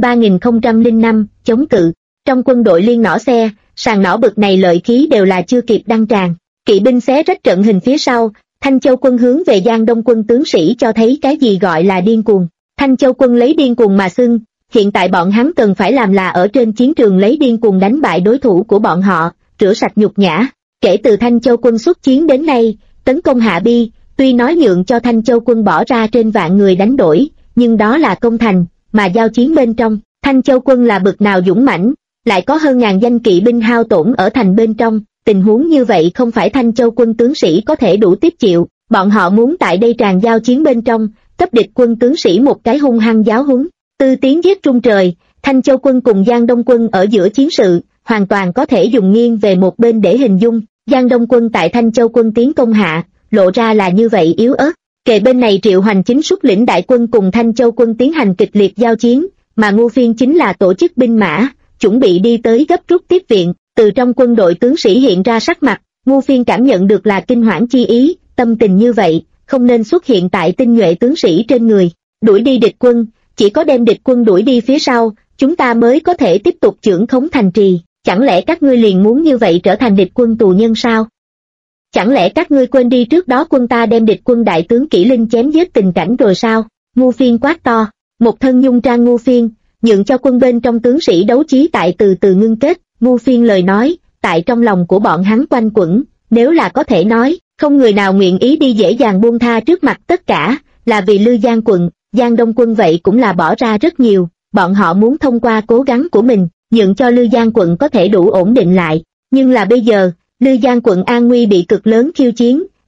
3005, chống cự. Trong quân đội liên nỏ xe, sàn nỏ bực này lợi khí đều là chưa kịp đăng tràn, kỵ binh xé rách trận hình phía sau, Thanh Châu quân hướng về Giang Đông quân tướng sĩ cho thấy cái gì gọi là điên cuồng. Thanh Châu quân lấy điên cuồng mà xưng, hiện tại bọn hắn cần phải làm là ở trên chiến trường lấy điên cuồng đánh bại đối thủ của bọn họ, rửa sạch nhục nhã. Kể từ Thanh Châu quân xuất chiến đến nay, tấn công Hạ Bi, tuy nói nhượng cho Thanh Châu quân bỏ ra trên vạn người đánh đổi, nhưng đó là công thành, mà giao chiến bên trong, Thanh Châu quân là bực nào dũng mãnh, lại có hơn ngàn danh kỵ binh hao tổn ở thành bên trong, tình huống như vậy không phải Thanh Châu quân tướng sĩ có thể đủ tiếp chịu, bọn họ muốn tại đây tràn giao chiến bên trong, cấp địch quân tướng sĩ một cái hung hăng giáo huấn. Tư tiếng giết trung trời, Thanh Châu quân cùng Giang Đông quân ở giữa chiến sự, hoàn toàn có thể dùng nghiêng về một bên để hình dung. Giang Đông quân tại Thanh Châu quân tiến công hạ, lộ ra là như vậy yếu ớt. Kề bên này Triệu Hoành chính xuất lĩnh đại quân cùng Thanh Châu quân tiến hành kịch liệt giao chiến, mà Ngô Phiên chính là tổ chức binh mã, chuẩn bị đi tới gấp rút tiếp viện. Từ trong quân đội tướng sĩ hiện ra sắc mặt, Ngô Phiên cảm nhận được là kinh hoảng chi ý, tâm tình như vậy, không nên xuất hiện tại tinh nhuệ tướng sĩ trên người, đuổi đi địch quân, chỉ có đem địch quân đuổi đi phía sau, chúng ta mới có thể tiếp tục chưởng khống thành trì. Chẳng lẽ các ngươi liền muốn như vậy trở thành địch quân tù nhân sao? Chẳng lẽ các ngươi quên đi trước đó quân ta đem địch quân đại tướng Kỷ Linh chém giết tình cảnh rồi sao? Ngô Phiên quát to, một thân nhung trang Ngô Phiên, nhượng cho quân bên trong tướng sĩ đấu chí tại từ từ ngưng kết. Ngô Phiên lời nói, tại trong lòng của bọn hắn quanh quẩn, nếu là có thể nói, không người nào nguyện ý đi dễ dàng buông tha trước mặt tất cả, là vì Lư Giang quận, Giang Đông quân vậy cũng là bỏ ra rất nhiều, bọn họ muốn thông qua cố gắng của mình, nhượng cho Lư Giang quận có thể đủ ổn định lại, nhưng là bây giờ, Lư Giang quận an nguy bị cực lớn khiêu chiến,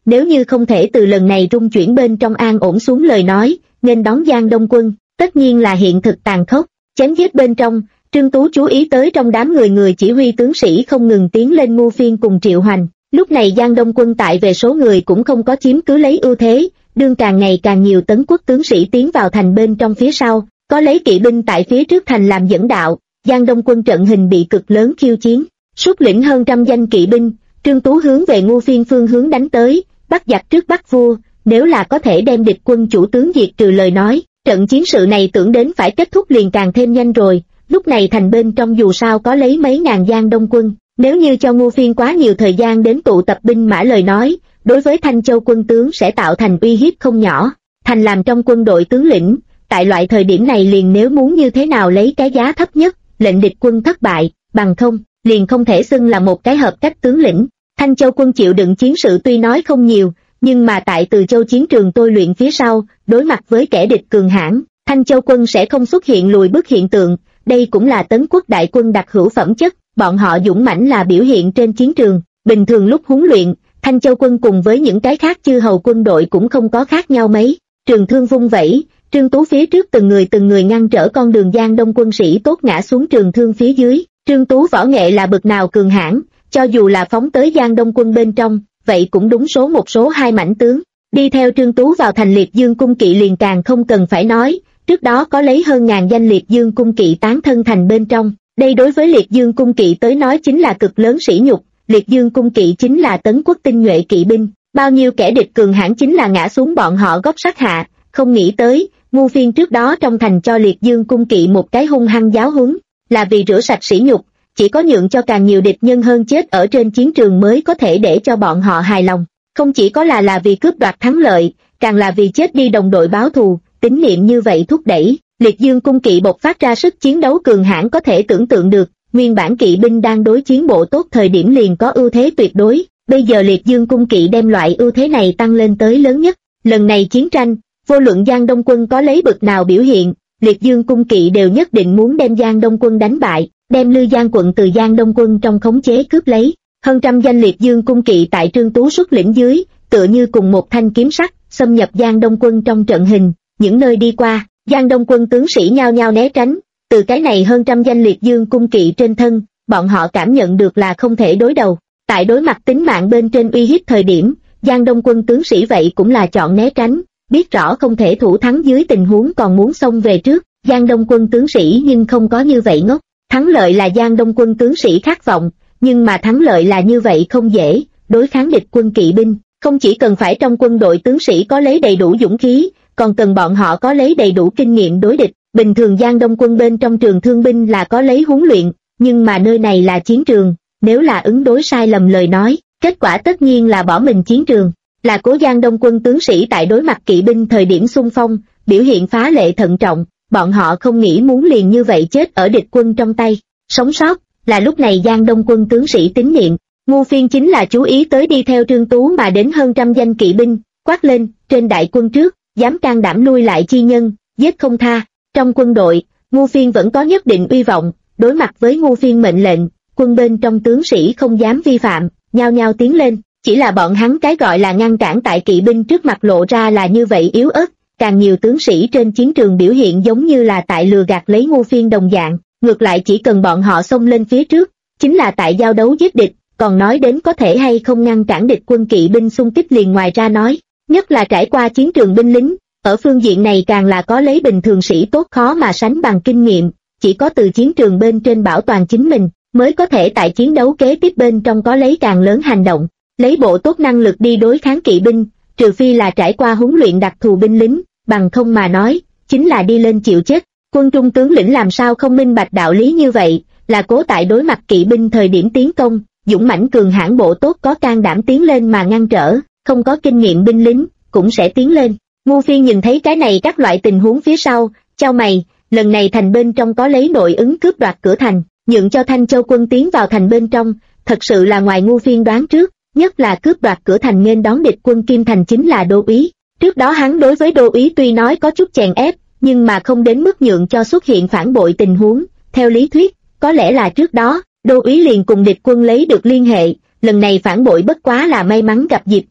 nếu như không thể từ lần này rung chuyển bên trong an ổn xuống lời nói, nên đón Giang Đông Quân, tất nhiên là hiện thực tàn khốc, chém giết bên trong. Trương Tú chú ý tới trong đám người chỉ huy tướng sĩ không ngừng tiến lên Ngưu Phiên cùng Triệu Hoành. Lúc này Giang Đông Quân tại về số người cũng không có chiếm cứ lấy ưu thế, đương càng ngày càng nhiều Tấn quốc tướng sĩ tiến vào thành bên trong phía sau, có lấy kỵ binh tại phía trước thành làm dẫn đạo. Giang Đông Quân trận hình bị cực lớn khiêu chiến, xuất lĩnh hơn trăm danh kỵ binh, Trương Tú hướng về Ngưu Phiên phương hướng đánh tới, bắt giặc trước bắt vua, nếu là có thể đem địch quân chủ tướng diệt trừ lời nói, trận chiến sự này tưởng đến phải kết thúc liền càng thêm nhanh rồi. Lúc này thành bên trong dù sao có lấy mấy ngàn Giang Đông Quân, nếu như cho Ngưu Phiên quá nhiều thời gian đến tụ tập binh mã lời nói, đối với Thanh Châu quân tướng sẽ tạo thành uy hiếp không nhỏ. Thành làm trong quân đội tướng lĩnh, tại loại thời điểm này liền nếu muốn như thế nào lấy cái giá thấp nhất, lệnh địch quân thất bại, bằng không, liền không thể xưng là một cái hợp cách tướng lĩnh. Thanh Châu quân chịu đựng chiến sự tuy nói không nhiều, nhưng mà tại Từ Châu chiến trường tôi luyện phía sau, đối mặt với kẻ địch cường hãn, Thanh Châu quân sẽ không xuất hiện lùi bước hiện tượng. Đây cũng là Tấn quốc đại quân đặc hữu phẩm chất, bọn họ dũng mãnh là biểu hiện trên chiến trường. Bình thường lúc huấn luyện, Thanh Châu quân cùng với những cái khác chư hầu quân đội cũng không có khác nhau mấy. Trường thương vung vẩy, Trương Tú phía trước từng người ngăn trở con đường Giang Đông quân sĩ tốt ngã xuống trường thương phía dưới. Trương Tú võ nghệ là bậc nào cường hãn, cho dù là phóng tới Giang Đông quân bên trong, vậy cũng đúng số một số hai mãnh tướng. Đi theo Trương Tú vào thành Liệt Dương cung kỵ liền càng không cần phải nói, trước đó có lấy hơn ngàn danh Liệt Dương cung kỵ tán thân thành bên trong. Đây đối với Liệt Dương cung kỵ tới nói chính là cực lớn sỉ nhục. Liệt Dương cung kỵ chính là Tấn quốc tinh nhuệ kỵ binh, bao nhiêu kẻ địch cường hãn chính là ngã xuống bọn họ gót sắt hạ. Không nghĩ tới, Ngưu Phiên trước đó trong thành cho Liệt Dương cung kỵ một cái hung hăng giáo huấn, là vì rửa sạch sỉ nhục, chỉ có nhượng cho càng nhiều địch nhân hơn chết ở trên chiến trường mới có thể để cho bọn họ hài lòng. Không chỉ có là vì cướp đoạt thắng lợi, càng là vì chết đi đồng đội báo thù. Tín niệm như vậy thúc đẩy, Liệt Dương cung kỵ bộc phát ra sức chiến đấu cường hãn có thể tưởng tượng được. Nguyên bản kỵ binh đang đối chiến bộ tốt thời điểm liền có ưu thế tuyệt đối, bây giờ Liệt Dương cung kỵ đem loại ưu thế này tăng lên tới lớn nhất. Lần này chiến tranh, vô luận Giang Đông quân có lấy bực nào biểu hiện, Liệt Dương cung kỵ đều nhất định muốn đem Giang Đông quân đánh bại, đem Lư Giang quận từ Giang Đông quân trong khống chế cướp lấy. Hơn trăm danh Liệt Dương cung kỵ tại Trương Tú xuất lĩnh dưới, tựa như cùng một thanh kiếm sắc, xâm nhập Giang Đông quân trong trận hình. Những nơi đi qua, Giang Đông quân tướng sĩ nhao nhao né tránh. Từ cái này hơn trăm danh Liệt Dương cung kỵ trên thân, bọn họ cảm nhận được là không thể đối đầu. Tại đối mặt tính mạng bên trên uy hiếp thời điểm, Giang Đông quân tướng sĩ vậy cũng là chọn né tránh, biết rõ không thể thủ thắng dưới tình huống còn muốn xông về trước. Giang Đông quân tướng sĩ nhưng không có như vậy ngốc. Thắng lợi là Giang Đông quân tướng sĩ khát vọng, nhưng mà thắng lợi là như vậy không dễ. Đối kháng địch quân kỵ binh, không chỉ cần phải trong quân đội tướng sĩ có lấy đầy đủ dũng khí, còn cần bọn họ có lấy đầy đủ kinh nghiệm đối địch. Bình thường Giang Đông quân bên trong trường thương binh là có lấy huấn luyện, nhưng mà nơi này là chiến trường, nếu là ứng đối sai lầm lời nói, kết quả tất nhiên là bỏ mình chiến trường. Là Cố Giang Đông quân tướng sĩ tại đối mặt kỵ binh thời điểm xung phong, biểu hiện phá lệ thận trọng, bọn họ không nghĩ muốn liền như vậy chết ở địch quân trong tay. Sống sót, là lúc này Giang Đông quân tướng sĩ tín niệm. Ngưu Phiên chính là chú ý tới đi theo Trương Tú mà đến hơn trăm danh kỵ binh, quát lên, trên đại quân trước, dám can đảm lui lại chi nhân, giết không tha. Trong quân đội, Ngưu Phiên vẫn có nhất định uy vọng, đối mặt với Ngưu Phiên mệnh lệnh, quân bên trong tướng sĩ không dám vi phạm, nhao nhao tiến lên, chỉ là bọn hắn cái gọi là ngăn cản tại kỵ binh trước mặt lộ ra là như vậy yếu ớt, càng nhiều tướng sĩ trên chiến trường biểu hiện giống như là tại lừa gạt lấy Ngưu Phiên đồng dạng, ngược lại chỉ cần bọn họ xông lên phía trước, chính là tại giao đấu giết địch, còn nói đến có thể hay không ngăn cản địch quân kỵ binh xung kích liền ngoài ra nói, nhất là trải qua chiến trường binh lính. Ở phương diện này càng là có lấy bình thường sĩ tốt khó mà sánh bằng kinh nghiệm, chỉ có từ chiến trường bên trên bảo toàn chính mình, mới có thể tại chiến đấu kế tiếp bên trong có lấy càng lớn hành động, lấy bộ tốt năng lực đi đối kháng kỵ binh, trừ phi là trải qua huấn luyện đặc thù binh lính, bằng không mà nói, chính là đi lên chịu chết. Quân trung tướng lĩnh làm sao không minh bạch đạo lý như vậy, là Cố tại đối mặt kỵ binh thời điểm tiến công, dũng mãnh cường hãn bộ tốt có can đảm tiến lên mà ngăn trở, không có kinh nghiệm binh lính, cũng sẽ tiến lên. Ngưu Phiên nhìn thấy cái này các loại tình huống phía sau, chau mày, lần này thành bên trong có lấy nội ứng cướp đoạt cửa thành, nhượng cho Thanh Châu quân tiến vào thành bên trong, thật sự là ngoài Ngưu Phiên đoán trước, nhất là cướp đoạt cửa thành nên đón địch quân Kim Thành chính là Đô Úy. Trước đó hắn đối với Đô Úy tuy nói có chút chèn ép, nhưng mà không đến mức nhượng cho xuất hiện phản bội tình huống, theo lý thuyết, có lẽ là trước đó, Đô Úy liền cùng địch quân lấy được liên hệ, lần này phản bội bất quá là may mắn gặp dịp thôi.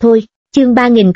Chương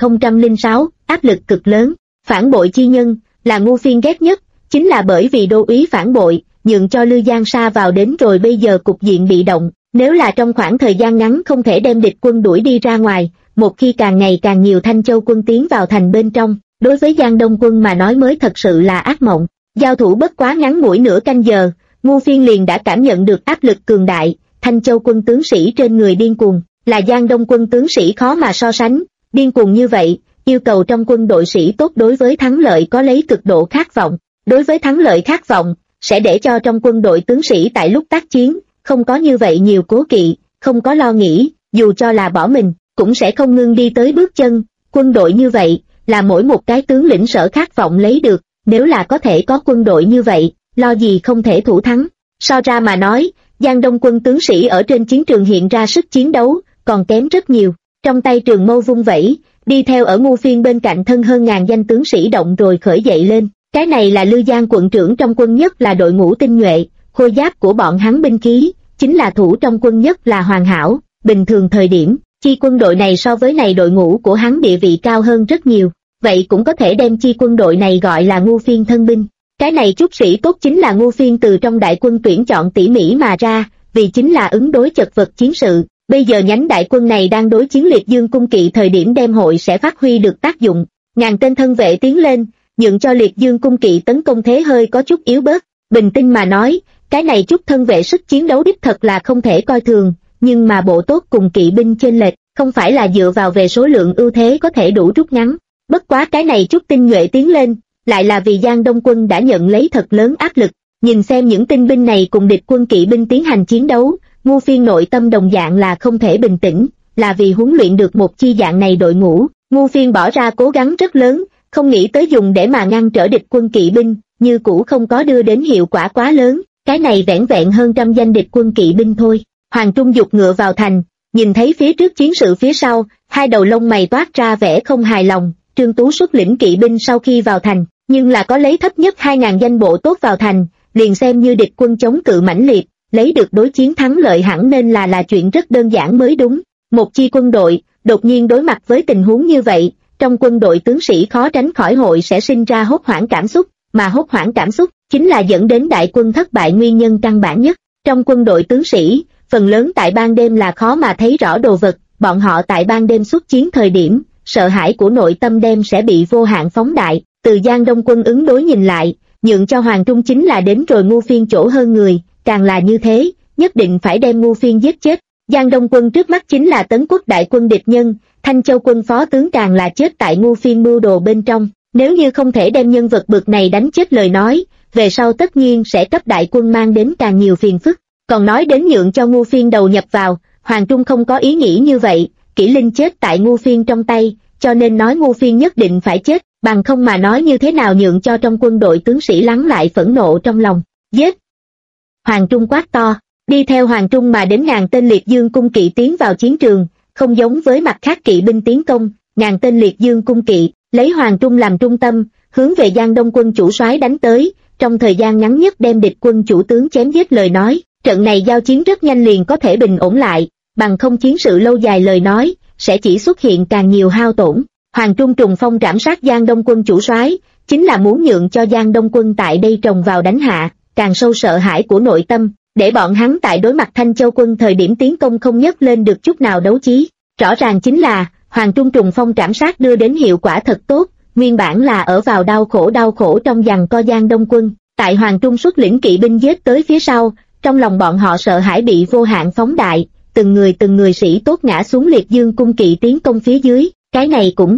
3006, áp lực cực lớn. Phản bội chi nhân, là Ngô Phiên ghét nhất, chính là bởi vì đô úy phản bội, nhượng cho Lư Giang Sa vào đến rồi bây giờ cục diện bị động. Nếu là trong khoảng thời gian ngắn không thể đem địch quân đuổi đi ra ngoài, một khi càng ngày càng nhiều Thanh Châu quân tiến vào thành bên trong, đối với Giang Đông quân mà nói mới thật sự là ác mộng. Giao thủ bất quá ngắn ngủi nửa canh giờ, Ngô Phiên liền đã cảm nhận được áp lực cường đại, Thanh Châu quân tướng sĩ trên người điên cuồng, là Giang Đông quân tướng sĩ khó mà so sánh, điên cuồng như vậy, yêu cầu trong quân đội sĩ tốt đối với thắng lợi có lấy cực độ khát vọng. Đối với thắng lợi khát vọng, sẽ để cho trong quân đội tướng sĩ tại lúc tác chiến, không có như vậy nhiều cố kỵ, không có lo nghĩ, dù cho là bỏ mình, cũng sẽ không ngưng đi tới bước chân. Quân đội như vậy, là mỗi một cái tướng lĩnh sở khát vọng lấy được, nếu là có thể có quân đội như vậy, lo gì không thể thủ thắng. So ra mà nói, Giang Đông quân tướng sĩ ở trên chiến trường hiện ra sức chiến đấu, còn kém rất nhiều. Trong tay trường mâu vung vẩy, đi theo ở Ngô Phiên bên cạnh thân hơn ngàn danh tướng sĩ động rồi khởi dậy lên. Cái này là Lư Giang quận trưởng trong quân, nhất là đội ngũ tinh nhuệ, khôi giáp của bọn hắn binh khí, chính là thủ trong quân nhất là hoàn hảo. Bình thường thời điểm, chi quân đội này so với này đội ngũ của hắn địa vị cao hơn rất nhiều, vậy cũng có thể đem chi quân đội này gọi là Ngô Phiên thân binh. Cái này chút sĩ tốt chính là Ngô Phiên từ trong đại quân tuyển chọn tỉ mỉ mà ra, vì chính là ứng đối chật vật chiến sự. Bây giờ nhánh đại quân này đang đối chiến Liệt Dương cung kỵ, thời điểm đem hội sẽ phát huy được tác dụng. Ngàn tên thân vệ tiến lên, nhượng cho Liệt Dương cung kỵ tấn công thế hơi có chút yếu bớt. Bình tinh mà nói, cái này chút thân vệ sức chiến đấu đích thật là không thể coi thường, nhưng mà bộ tốt cùng kỵ binh chênh lệch, không phải là dựa vào về số lượng ưu thế có thể đủ rút ngắn. Bất quá cái này chút tinh nhuệ tiến lên, lại là vì Giang Đông quân đã nhận lấy thật lớn áp lực. Nhìn xem những tinh binh này cùng địch quân kỵ binh tiến hành chiến đấu, Ngô Phiên nội tâm đồng dạng là không thể bình tĩnh, là vì huấn luyện được một chi dạng này đội ngũ, Ngô Phiên bỏ ra cố gắng rất lớn, không nghĩ tới dùng để mà ngăn trở địch quân kỵ binh, như cũ không có đưa đến hiệu quả quá lớn, cái này vẻn vẹn hơn trăm danh địch quân kỵ binh thôi. Hoàng Trung giục ngựa vào thành, nhìn thấy phía trước chiến sự phía sau, hai đầu lông mày toát ra vẻ không hài lòng. Trương Tú xuất lĩnh kỵ binh sau khi vào thành, nhưng là có lấy thấp nhất 2.000 danh bộ tốt vào thành, liền xem như địch quân chống cự mãnh liệt, lấy được đối chiến thắng lợi hẳn nên là chuyện rất đơn giản mới đúng. Một chi quân đội, đột nhiên đối mặt với tình huống như vậy, trong quân đội tướng sĩ khó tránh khỏi hội sẽ sinh ra hốt hoảng cảm xúc, mà hốt hoảng cảm xúc chính là dẫn đến đại quân thất bại nguyên nhân căn bản nhất. Trong quân đội tướng sĩ, phần lớn tại ban đêm là khó mà thấy rõ đồ vật, bọn họ tại ban đêm xuất chiến thời điểm, sợ hãi của nội tâm đem sẽ bị vô hạn phóng đại. Từ Giang Đông quân ứng đối nhìn lại, nhượng cho Hoàng Trung chính là đến rồi Ngô Phiên chỗ hơn người, càng là như thế, nhất định phải đem Ngô Phiên giết chết. Giang Đông quân trước mắt chính là Tấn Quốc đại quân địch nhân, Thanh Châu quân phó tướng càng là chết tại Ngô Phiên mưu đồ bên trong. Nếu như không thể đem nhân vật bực này đánh chết lời nói, về sau tất nhiên sẽ cấp đại quân mang đến càng nhiều phiền phức. Còn nói đến nhượng cho Ngô Phiên đầu nhập vào, Hoàng Trung không có ý nghĩ như vậy, Kỷ Linh chết tại Ngô Phiên trong tay, cho nên nói Ngô Phiên nhất định phải chết, bằng không mà nói như thế nào nhượng cho trong quân đội tướng sĩ lắng lại phẫn nộ trong lòng. Giết! Hoàng Trung quát to, đi theo Hoàng Trung mà đến ngàn tên Liệt Dương cung kỵ tiến vào chiến trường, không giống với mặt khác kỵ binh tiến công, ngàn tên Liệt Dương cung kỵ, lấy Hoàng Trung làm trung tâm, hướng về Giang Đông quân chủ soái đánh tới, trong thời gian ngắn nhất đem địch quân chủ tướng chém giết lời nói, trận này giao chiến rất nhanh liền có thể bình ổn lại, bằng không chiến sự lâu dài lời nói, sẽ chỉ xuất hiện càng nhiều hao tổn. Hoàng Trung trùng phong trảm sát Giang Đông quân chủ soái, chính là muốn nhượng cho Giang Đông quân tại đây trồng vào đánh hạ, càng sâu sợ hãi của nội tâm, để bọn hắn tại đối mặt Thanh Châu quân thời điểm tiến công không nhấc lên được chút nào đấu chí. Rõ ràng chính là, Hoàng Trung trùng phong trảm sát đưa đến hiệu quả thật tốt, nguyên bản là ở vào đau khổ trong giằng co Giang Đông quân, tại Hoàng Trung xuất lĩnh kỵ binh giết tới phía sau, trong lòng bọn họ sợ hãi bị vô hạn phóng đại, từng người sĩ tốt ngã xuống Liệt Dương cung kỵ tiến công phía dưới, cái này cũng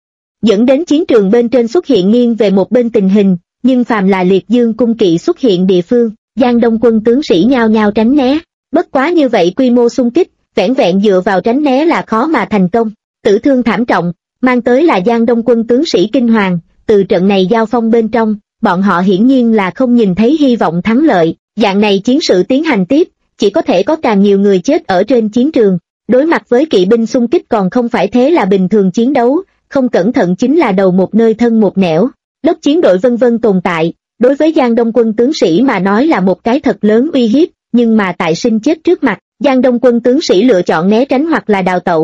dẫn đến chiến trường bên trên xuất hiện nghiêng về một bên tình hình, nhưng phàm là Liệt Dương cung kỵ xuất hiện địa phương, Giang Đông quân tướng sĩ nhao nhao tránh né. Bất quá như vậy quy mô xung kích, vẻn vẹn dựa vào tránh né là khó mà thành công, tử thương thảm trọng, mang tới là Giang Đông quân tướng sĩ kinh hoàng. Từ trận này giao phong bên trong, bọn họ hiển nhiên là không nhìn thấy hy vọng thắng lợi, dạng này chiến sự tiến hành tiếp, chỉ có thể có càng nhiều người chết ở trên chiến trường. Đối mặt với kỵ binh xung kích còn không phải thế là bình thường chiến đấu, không cẩn thận chính là đầu một nơi thân một nẻo, đốc chiến đội vân vân tồn tại, đối với Giang Đông quân tướng sĩ mà nói là một cái thật lớn uy hiếp, nhưng mà tại sinh chết trước mặt, Giang Đông quân tướng sĩ lựa chọn né tránh hoặc là đào tẩu,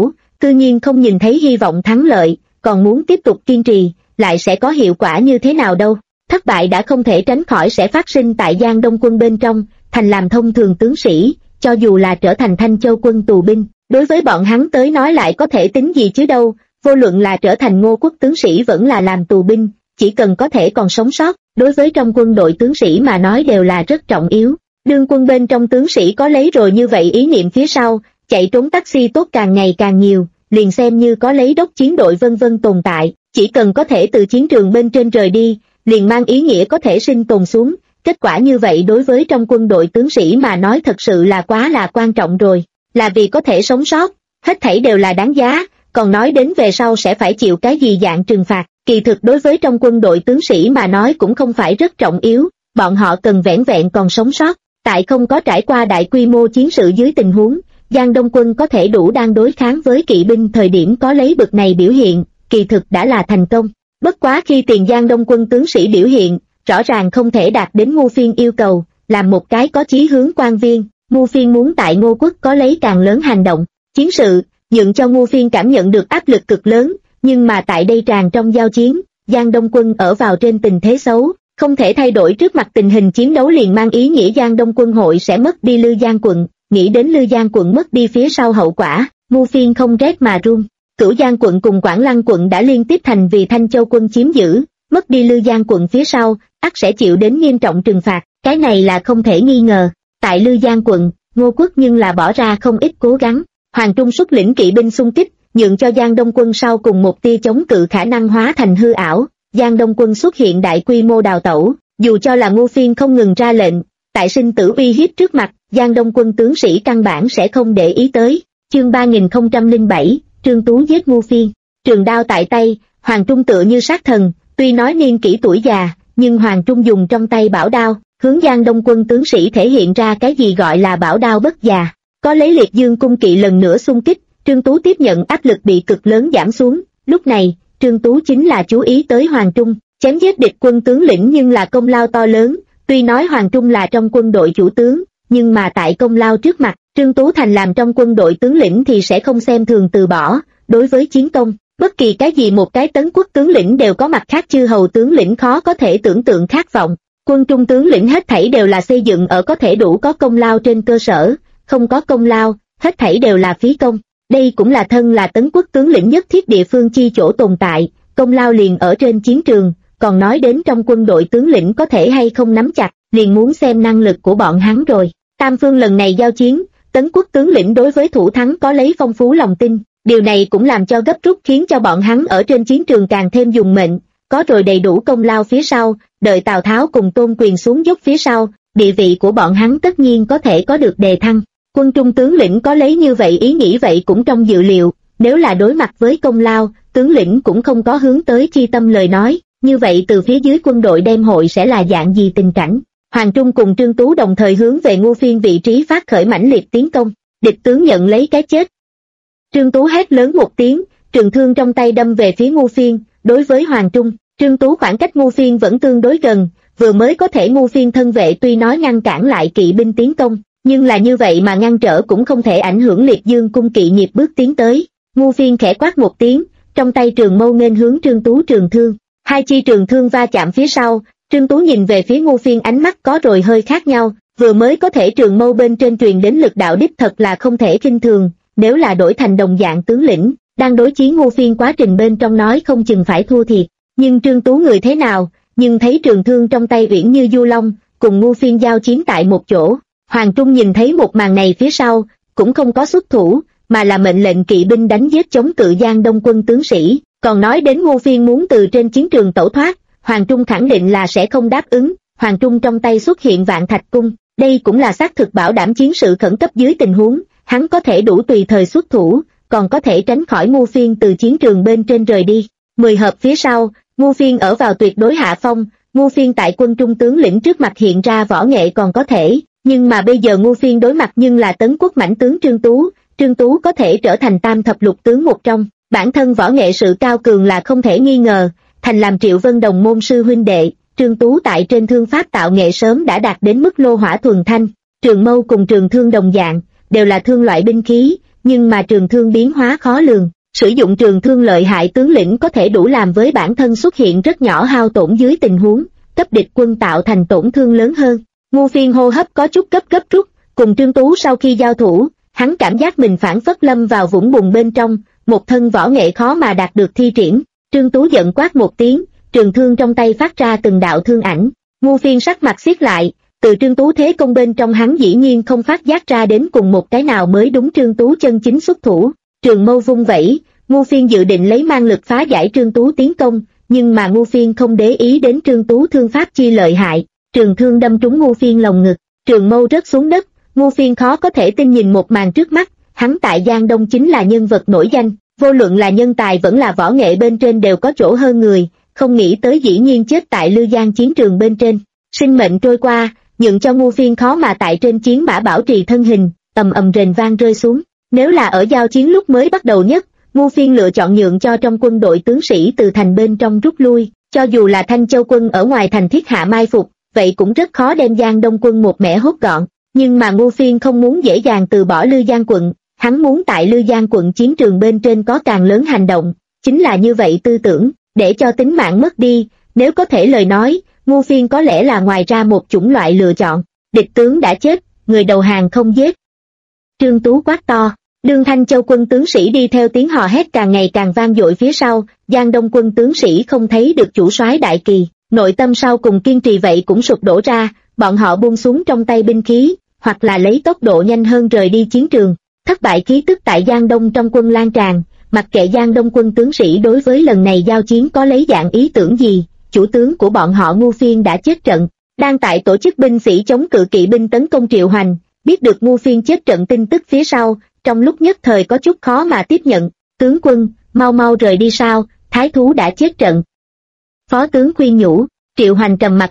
cư nhiên không nhìn thấy hy vọng thắng lợi, còn muốn tiếp tục kiên trì, lại sẽ có hiệu quả như thế nào đâu. Thất bại đã không thể tránh khỏi sẽ phát sinh tại Giang Đông quân bên trong, thành làm thông thường tướng sĩ, cho dù là trở thành Thanh Châu quân tù binh, đối với bọn hắn tới nói lại có thể tính gì chứ đâu, vô luận là trở thành Ngô quốc tướng sĩ vẫn là làm tù binh, chỉ cần có thể còn sống sót, đối với trong quân đội tướng sĩ mà nói đều là rất trọng yếu. Đương quân bên trong tướng sĩ có lấy rồi như vậy ý niệm phía sau, chạy trốn taxi tốt càng ngày càng nhiều, liền xem như có lấy đốc chiến đội vân vân tồn tại, chỉ cần có thể từ chiến trường bên trên rời đi, liền mang ý nghĩa có thể sinh tồn xuống. Kết quả như vậy đối với trong quân đội tướng sĩ mà nói thật sự là quá là quan trọng rồi, là vì có thể sống sót, hết thảy đều là đáng giá, còn nói đến về sau sẽ phải chịu cái gì dạng trừng phạt, kỳ thực đối với trong quân đội tướng sĩ mà nói cũng không phải rất trọng yếu, bọn họ cần vẻn vẹn còn sống sót, tại không có trải qua đại quy mô chiến sự dưới tình huống, Giang Đông quân có thể đủ đang đối kháng với kỵ binh thời điểm có lấy bực này biểu hiện, kỳ thực đã là thành công. Bất quá khi tiền Giang Đông quân tướng sĩ biểu hiện, rõ ràng không thể đạt đến Ngô Phiên yêu cầu, làm một cái có chí hướng quan viên, Ngô Phiên muốn tại Ngô quốc có lấy càng lớn hành động, chiến sự, nhượng cho Ngô Phiên cảm nhận được áp lực cực lớn, nhưng mà tại đây tràn trong giao chiến, Giang Đông quân ở vào trên tình thế xấu, không thể thay đổi trước mặt tình hình chiến đấu liền mang ý nghĩa Giang Đông quân hội sẽ mất đi Lư Giang quận, nghĩ đến Lư Giang quận mất đi phía sau hậu quả, Ngô Phiên không rét mà run. Cửu Giang quận cùng Quảng Lăng quận đã liên tiếp thành vì Thanh Châu quân chiếm giữ, mất đi Lư Giang quận phía sau, ắt sẽ chịu đến nghiêm trọng trừng phạt, cái này là không thể nghi ngờ. Tại Lư Giang quận, Ngô quốc nhưng là bỏ ra không ít cố gắng, Hoàng Trung xuất lĩnh kỵ binh xung kích, nhượng cho Giang Đông quân sau cùng một tia chống cự khả năng hóa thành hư ảo, Giang Đông quân xuất hiện đại quy mô đào tẩu, dù cho là Ngô Phiên không ngừng ra lệnh, tại sinh tử uy hiếp trước mặt, Giang Đông quân tướng sĩ căn bản sẽ không để ý tới. Chương 3007, Trương Tú giết Ngô Phiên, trường đao tại tay, Hoàng Trung tựa như sát thần, tuy nói niên kỷ tuổi già, nhưng Hoàng Trung dùng trong tay bảo đao, hướng Giang Đông quân tướng sĩ thể hiện ra cái gì gọi là bảo đao bất già. Có lấy Liệt Dương cung kỵ lần nữa xung kích, Trương Tú tiếp nhận áp lực bị cực lớn giảm xuống, lúc này, Trương Tú chính là chú ý tới Hoàng Trung, chém giết địch quân tướng lĩnh nhưng là công lao to lớn, tuy nói Hoàng Trung là trong quân đội chủ tướng, nhưng mà tại công lao trước mặt, Trương Tú Thành làm trong quân đội tướng lĩnh thì sẽ không xem thường từ bỏ, đối với chiến công, bất kỳ cái gì một cái tấn quốc tướng lĩnh đều có mặt khác chư hầu tướng lĩnh khó có thể tưởng tượng khát vọng, quân trung tướng lĩnh hết thảy đều là xây dựng ở có thể đủ có công lao trên cơ sở, không có công lao, hết thảy đều là phí công, đây cũng là thân là tấn quốc tướng lĩnh nhất thiết địa phương chi chỗ tồn tại, công lao liền ở trên chiến trường, còn nói đến trong quân đội tướng lĩnh có thể hay không nắm chặt, liền muốn xem năng lực của bọn hắn rồi. Tam phương lần này giao chiến, tấn quốc tướng lĩnh đối với thủ thắng có lấy phong phú lòng tin, điều này cũng làm cho gấp rút khiến cho bọn hắn ở trên chiến trường càng thêm dùng mệnh, có rồi đầy đủ công lao phía sau, đợi Tào Tháo cùng Tôn Quyền xuống dốc phía sau, địa vị của bọn hắn tất nhiên có thể có được đề thăng. Quân trung tướng lĩnh có lấy như vậy ý nghĩ vậy cũng trong dự liệu, nếu là đối mặt với công lao, tướng lĩnh cũng không có hướng tới chi tâm lời nói, như vậy từ phía dưới quân đội đem hội sẽ là dạng gì tình cảnh. Hoàng Trung cùng Trương Tú đồng thời hướng về Ngô Phiên vị trí phát khởi mãnh liệt tiến công, địch tướng nhận lấy cái chết. Trương Tú hét lớn một tiếng, trường thương trong tay đâm về phía Ngô Phiên, đối với Hoàng Trung, Trương Tú khoảng cách Ngô Phiên vẫn tương đối gần, vừa mới có thể Ngô Phiên thân vệ tuy nói ngăn cản lại kỵ binh tiến công, nhưng là như vậy mà ngăn trở cũng không thể ảnh hưởng Liệt Dương cung kỵ nhịp bước tiến tới. Ngô Phiên khẽ quát một tiếng, trong tay trường mâu nghênh hướng Trương Tú trường thương, hai chi trường thương va chạm phía sau. Trương Tú nhìn về phía Ngô Phiên ánh mắt có rồi hơi khác nhau, vừa mới có thể trường mâu bên trên truyền đến lực đạo đích thật là không thể khinh thường, nếu là đổi thành đồng dạng tướng lĩnh, đang đối chiến Ngô Phiên quá trình bên trong nói không chừng phải thua thiệt, nhưng Trương Tú người thế nào, nhưng thấy trường thương trong tay uyển như du long, cùng Ngô Phiên giao chiến tại một chỗ. Hoàng Trung nhìn thấy một màn này phía sau, cũng không có xuất thủ, mà là mệnh lệnh kỵ binh đánh giết chống cự Giang Đông quân tướng sĩ, còn nói đến Ngô Phiên muốn từ trên chiến trường tẩu thoát, Hoàng Trung khẳng định là sẽ không đáp ứng. Hoàng Trung trong tay xuất hiện Vạn Thạch cung, đây cũng là xác thực bảo đảm chiến sự khẩn cấp dưới tình huống, hắn có thể đủ tùy thời xuất thủ, còn có thể tránh khỏi Ngô Phiên từ chiến trường bên trên rời đi. 10 hợp phía sau, Ngô Phiên ở vào tuyệt đối hạ phong, Ngô Phiên tại quân trung tướng lĩnh trước mặt hiện ra võ nghệ còn có thể, nhưng mà bây giờ Ngô Phiên đối mặt nhưng là tấn quốc mãnh tướng Trương Tú có thể trở thành tam thập lục tướng một trong, bản thân võ nghệ sự cao cường là không thể nghi ngờ, thành làm Triệu Vân Đồng môn sư huynh đệ, Trương Tú tại trên thương pháp tạo nghệ sớm đã đạt đến mức lô hỏa thuần thanh, trường mâu cùng trường thương đồng dạng, đều là thương loại binh khí, nhưng mà trường thương biến hóa khó lường. Sử dụng trường thương lợi hại tướng lĩnh có thể đủ làm với bản thân xuất hiện rất nhỏ hao tổn dưới tình huống cấp địch quân tạo thành tổn thương lớn hơn. Ngô Phiên hô hấp có chút gấp rút, cùng Trương Tú sau khi giao thủ, hắn cảm giác mình phảng phất lâm vào vũng bùn bên trong, một thân võ nghệ khó mà đạt được thi triển. Trương Tú giận quát một tiếng, trường thương trong tay phát ra từng đạo thương ảnh. Ngô Phiên sắc mặt siết lại, từ Trương Tú thế công bên trong hắn dĩ nhiên không phát giác ra đến cùng một cái nào mới đúng Trương Tú chân chính xuất thủ. Trường mâu vung vẩy, Ngô Phiên dự định lấy mang lực phá giải Trương Tú tiến công, nhưng mà Ngô Phiên không để ý đến Trương Tú thương pháp chi lợi hại, trường thương đâm trúng Ngô Phiên lồng ngực, trường mâu rớt xuống đất. Ngô Phiên khó có thể tin nhìn một màn trước mắt, hắn tại Giang Đông chính là nhân vật nổi danh, vô luận là nhân tài vẫn là võ nghệ bên trên đều có chỗ hơn người, không nghĩ tới dĩ nhiên chết tại Lư Giang chiến trường bên trên. Sinh mệnh trôi qua, nhượng cho Ngô Phiên khó mà tại trên chiến mã bảo trì thân hình, ầm ầm rền vang rơi xuống. Nếu là ở giao chiến lúc mới bắt đầu nhất, Ngô Phiên lựa chọn nhượng cho trong quân đội tướng sĩ từ thành bên trong rút lui, cho dù là Thanh Châu quân ở ngoài thành thiết hạ mai phục, vậy cũng rất khó đem Giang Đông quân một mẻ hốt gọn. Nhưng mà Ngô Phiên không muốn dễ dàng từ bỏ Lư Giang quận, hắn muốn tại Lư Giang quận chiến trường bên trên có càng lớn hành động, chính là như vậy tư tưởng, để cho tính mạng mất đi, nếu có thể lời nói, Ngô Phiên có lẽ là ngoài ra một chủng loại lựa chọn. Địch tướng đã chết, người đầu hàng không giết. Trương Tú quát to, đương Thanh Châu quân tướng sĩ đi theo tiếng hò hét càng ngày càng vang dội phía sau, Giang Đông quân tướng sĩ không thấy được chủ soái đại kỳ, nội tâm sau cùng kiên trì vậy cũng sụp đổ ra, bọn họ buông xuống trong tay binh khí, hoặc là lấy tốc độ nhanh hơn rời đi chiến trường. Thất bại khí tức tại Giang Đông trong quân lan tràn, mặc kệ Giang Đông quân tướng sĩ đối với lần này giao chiến có lấy dạng ý tưởng gì, chủ tướng của bọn họ Ngô Phiên đã chết trận, đang tại tổ chức binh sĩ chống cự kỵ binh tấn công Triệu Hoành, biết được Ngô Phiên chết trận tin tức phía sau, trong lúc nhất thời có chút khó mà tiếp nhận. Tướng quân, mau mau rời đi sao, thái thú đã chết trận. Phó tướng khuyên nhủ. Triệu Hoành trầm mặt